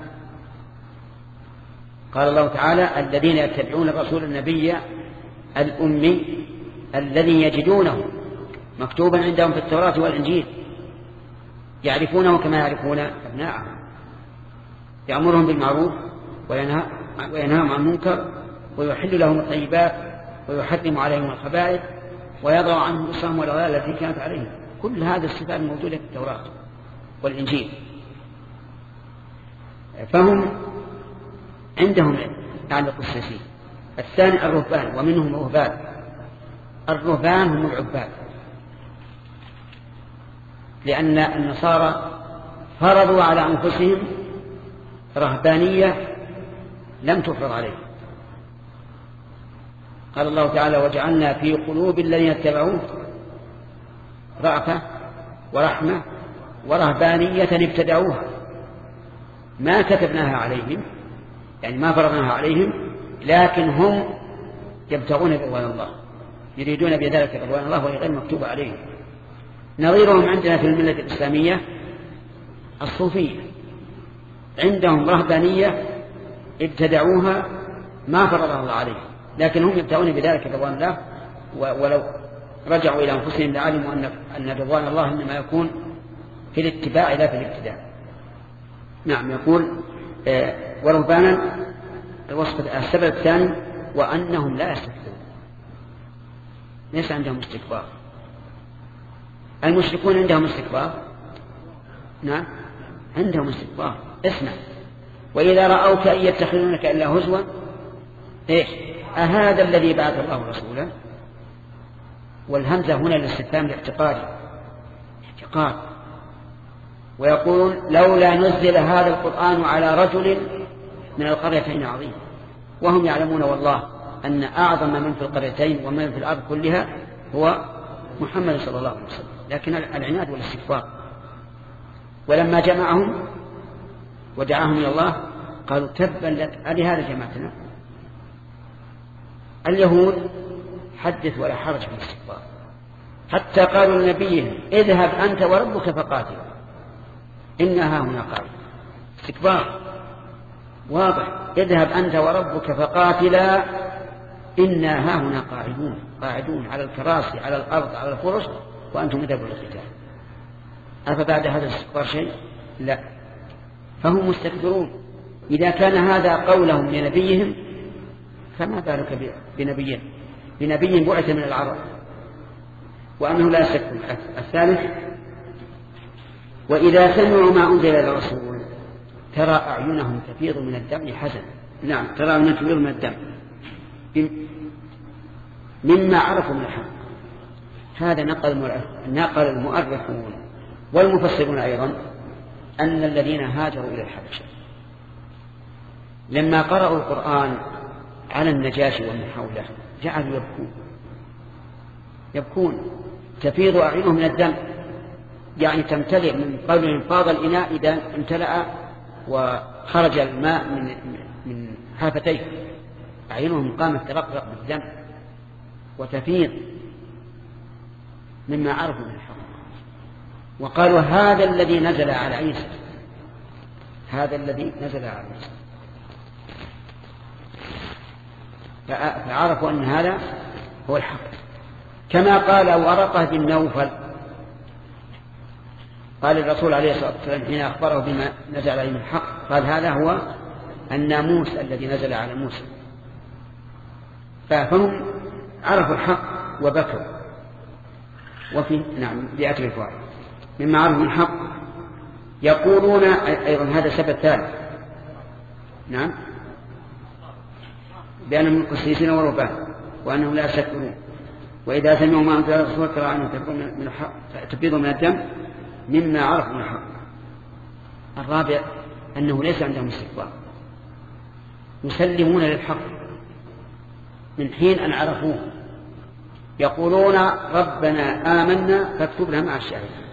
قال الله تعالى الذين يتبعون الرسول النبي الأمي الذي يجدونه مكتوبا عندهم في التوراة والإنجيل يعرفونه كما يعرفون أبناءهم، يأمرهم بالمعروف وينهاهم عن المنكر ويحل لهم الطيبات ويحرم عليهم الخبائث ويضع عنهم إصرهم والأغلال التي كانت عليهم. كل هذه الصفات موجودة في التوراة والإنجيل، فهم عندهم يعني القسيسين. الثاني الرهبان، ومنهم رهبان. الرهبان هم العباد، لأن النصارى فرضوا على أنفسهم رهبانية لم تفرض عليهم. قال الله تعالى وجعلنا في قلوب الذين اتبعوه رأفة ورحمة ورهبانية ابتدعوها ما كتبناها عليهم، يعني ما فرضناها عليهم، لكن هم يبتغون رضوان الله، يريدون بذلك رضوان الله وهي غير مكتوبة عليهم. نظيرهم عندنا في الملة الإسلامية الصوفية، عندهم رهبانية ابتدعوها ما فرضها الله عليهم، لكن هم يبتغون بذلك رضوان الله، ولو رجعوا إلى أنفسهم لعلموا أن رضوان الله إنما يكون في الاتباع لا في الابتداع. نعم. يقول ورهبانا السبب الثاني وأنهم لا يستكبرون، ليس عندهم استكبار. المشركون عندهم استكبار، نعم عندهم استكبار. اسمع، وإذا رأوك أن يتخذونك إلا هزوا إيش أهذا الذي بعث الله رسولا؟ والهمزة هنا للاستفهام الاحتقاري، احتقار. ويقول لولا نزل هذا القرآن على رجل من القريتين عظيم، وهم يعلمون والله أن أعظم من في القريتين ومن في الأرض كلها هو محمد صلى الله عليه وسلم، لكن العناد والاستكبار. ولما جمعهم ودعاهم إلى الله قالوا تبا لك ألهذا جمعتنا. اليهود حدث ولا حرج في الاستكبار، حتى قالوا لنبيهم اذهب أنت وربك فقاتل إنها هنا قاعدة. استكبار واضح، اذهب أنت وربك فقاتلا إنا ها هنا قاعدون على الكراسي على الأرض على الفرش وأنتم مذهبوا للقتال. أفبعد هذا الاستكبار شيء؟ لا، فهم مستكبرون. إذا كان هذا قولهم لنبيهم فما بالك بنبي بعث من العرب وأنه لا يستكبر. الثالث وإذا سمعوا ما أنزل إلى الرسول ترى أعينهم تفيض من الدم حزنا. نعم، ترى أعينهم تفيض من الدم مما عرفوا من الحق. هذا نقل المؤرخون والمفسرون أيضا أن الذين هاجروا إلى الحبشة لما قرأوا القرآن على النجاشي ومن حوله جعلوا يبكون تفيض أعينهم من الدم، يعني تمتلئ من قولهم فاض الإناء إذا امتلأ وخرج الماء من حافتيه، أعينهم قامت ترقرق بالدم وتفيض مما عرفوا من الحق. وقالوا هذا الذي نزل على عيسى، هذا الذي نزل على عيسى. فعرفوا أن هذا هو الحق. كما قال ورقة بن نوفل قال الرسول عليه الصلاة والسلام حين أخبره بما نزل عليه من الحق قال هذا هو الناموس الذي نزل على موسى. فهم عرفوا الحق وبكوا. وفي نعم بأكل الفوائد مما عرفوا الحق يقولون أيضا هذا سبب ثالث نعم بأنهم قسيسين ورهبان وأنهم لا يستكبرون وإذا سمعوا ما أنزل الرسول ترى عنهم تفيض من الدم مما عرفوا من الحق. الرابع أنه ليس عندهم استكبار يسلمون للحق من حين أن عرفوه يقولون ربنا آمنا فاكتبنا مع الشاهدين.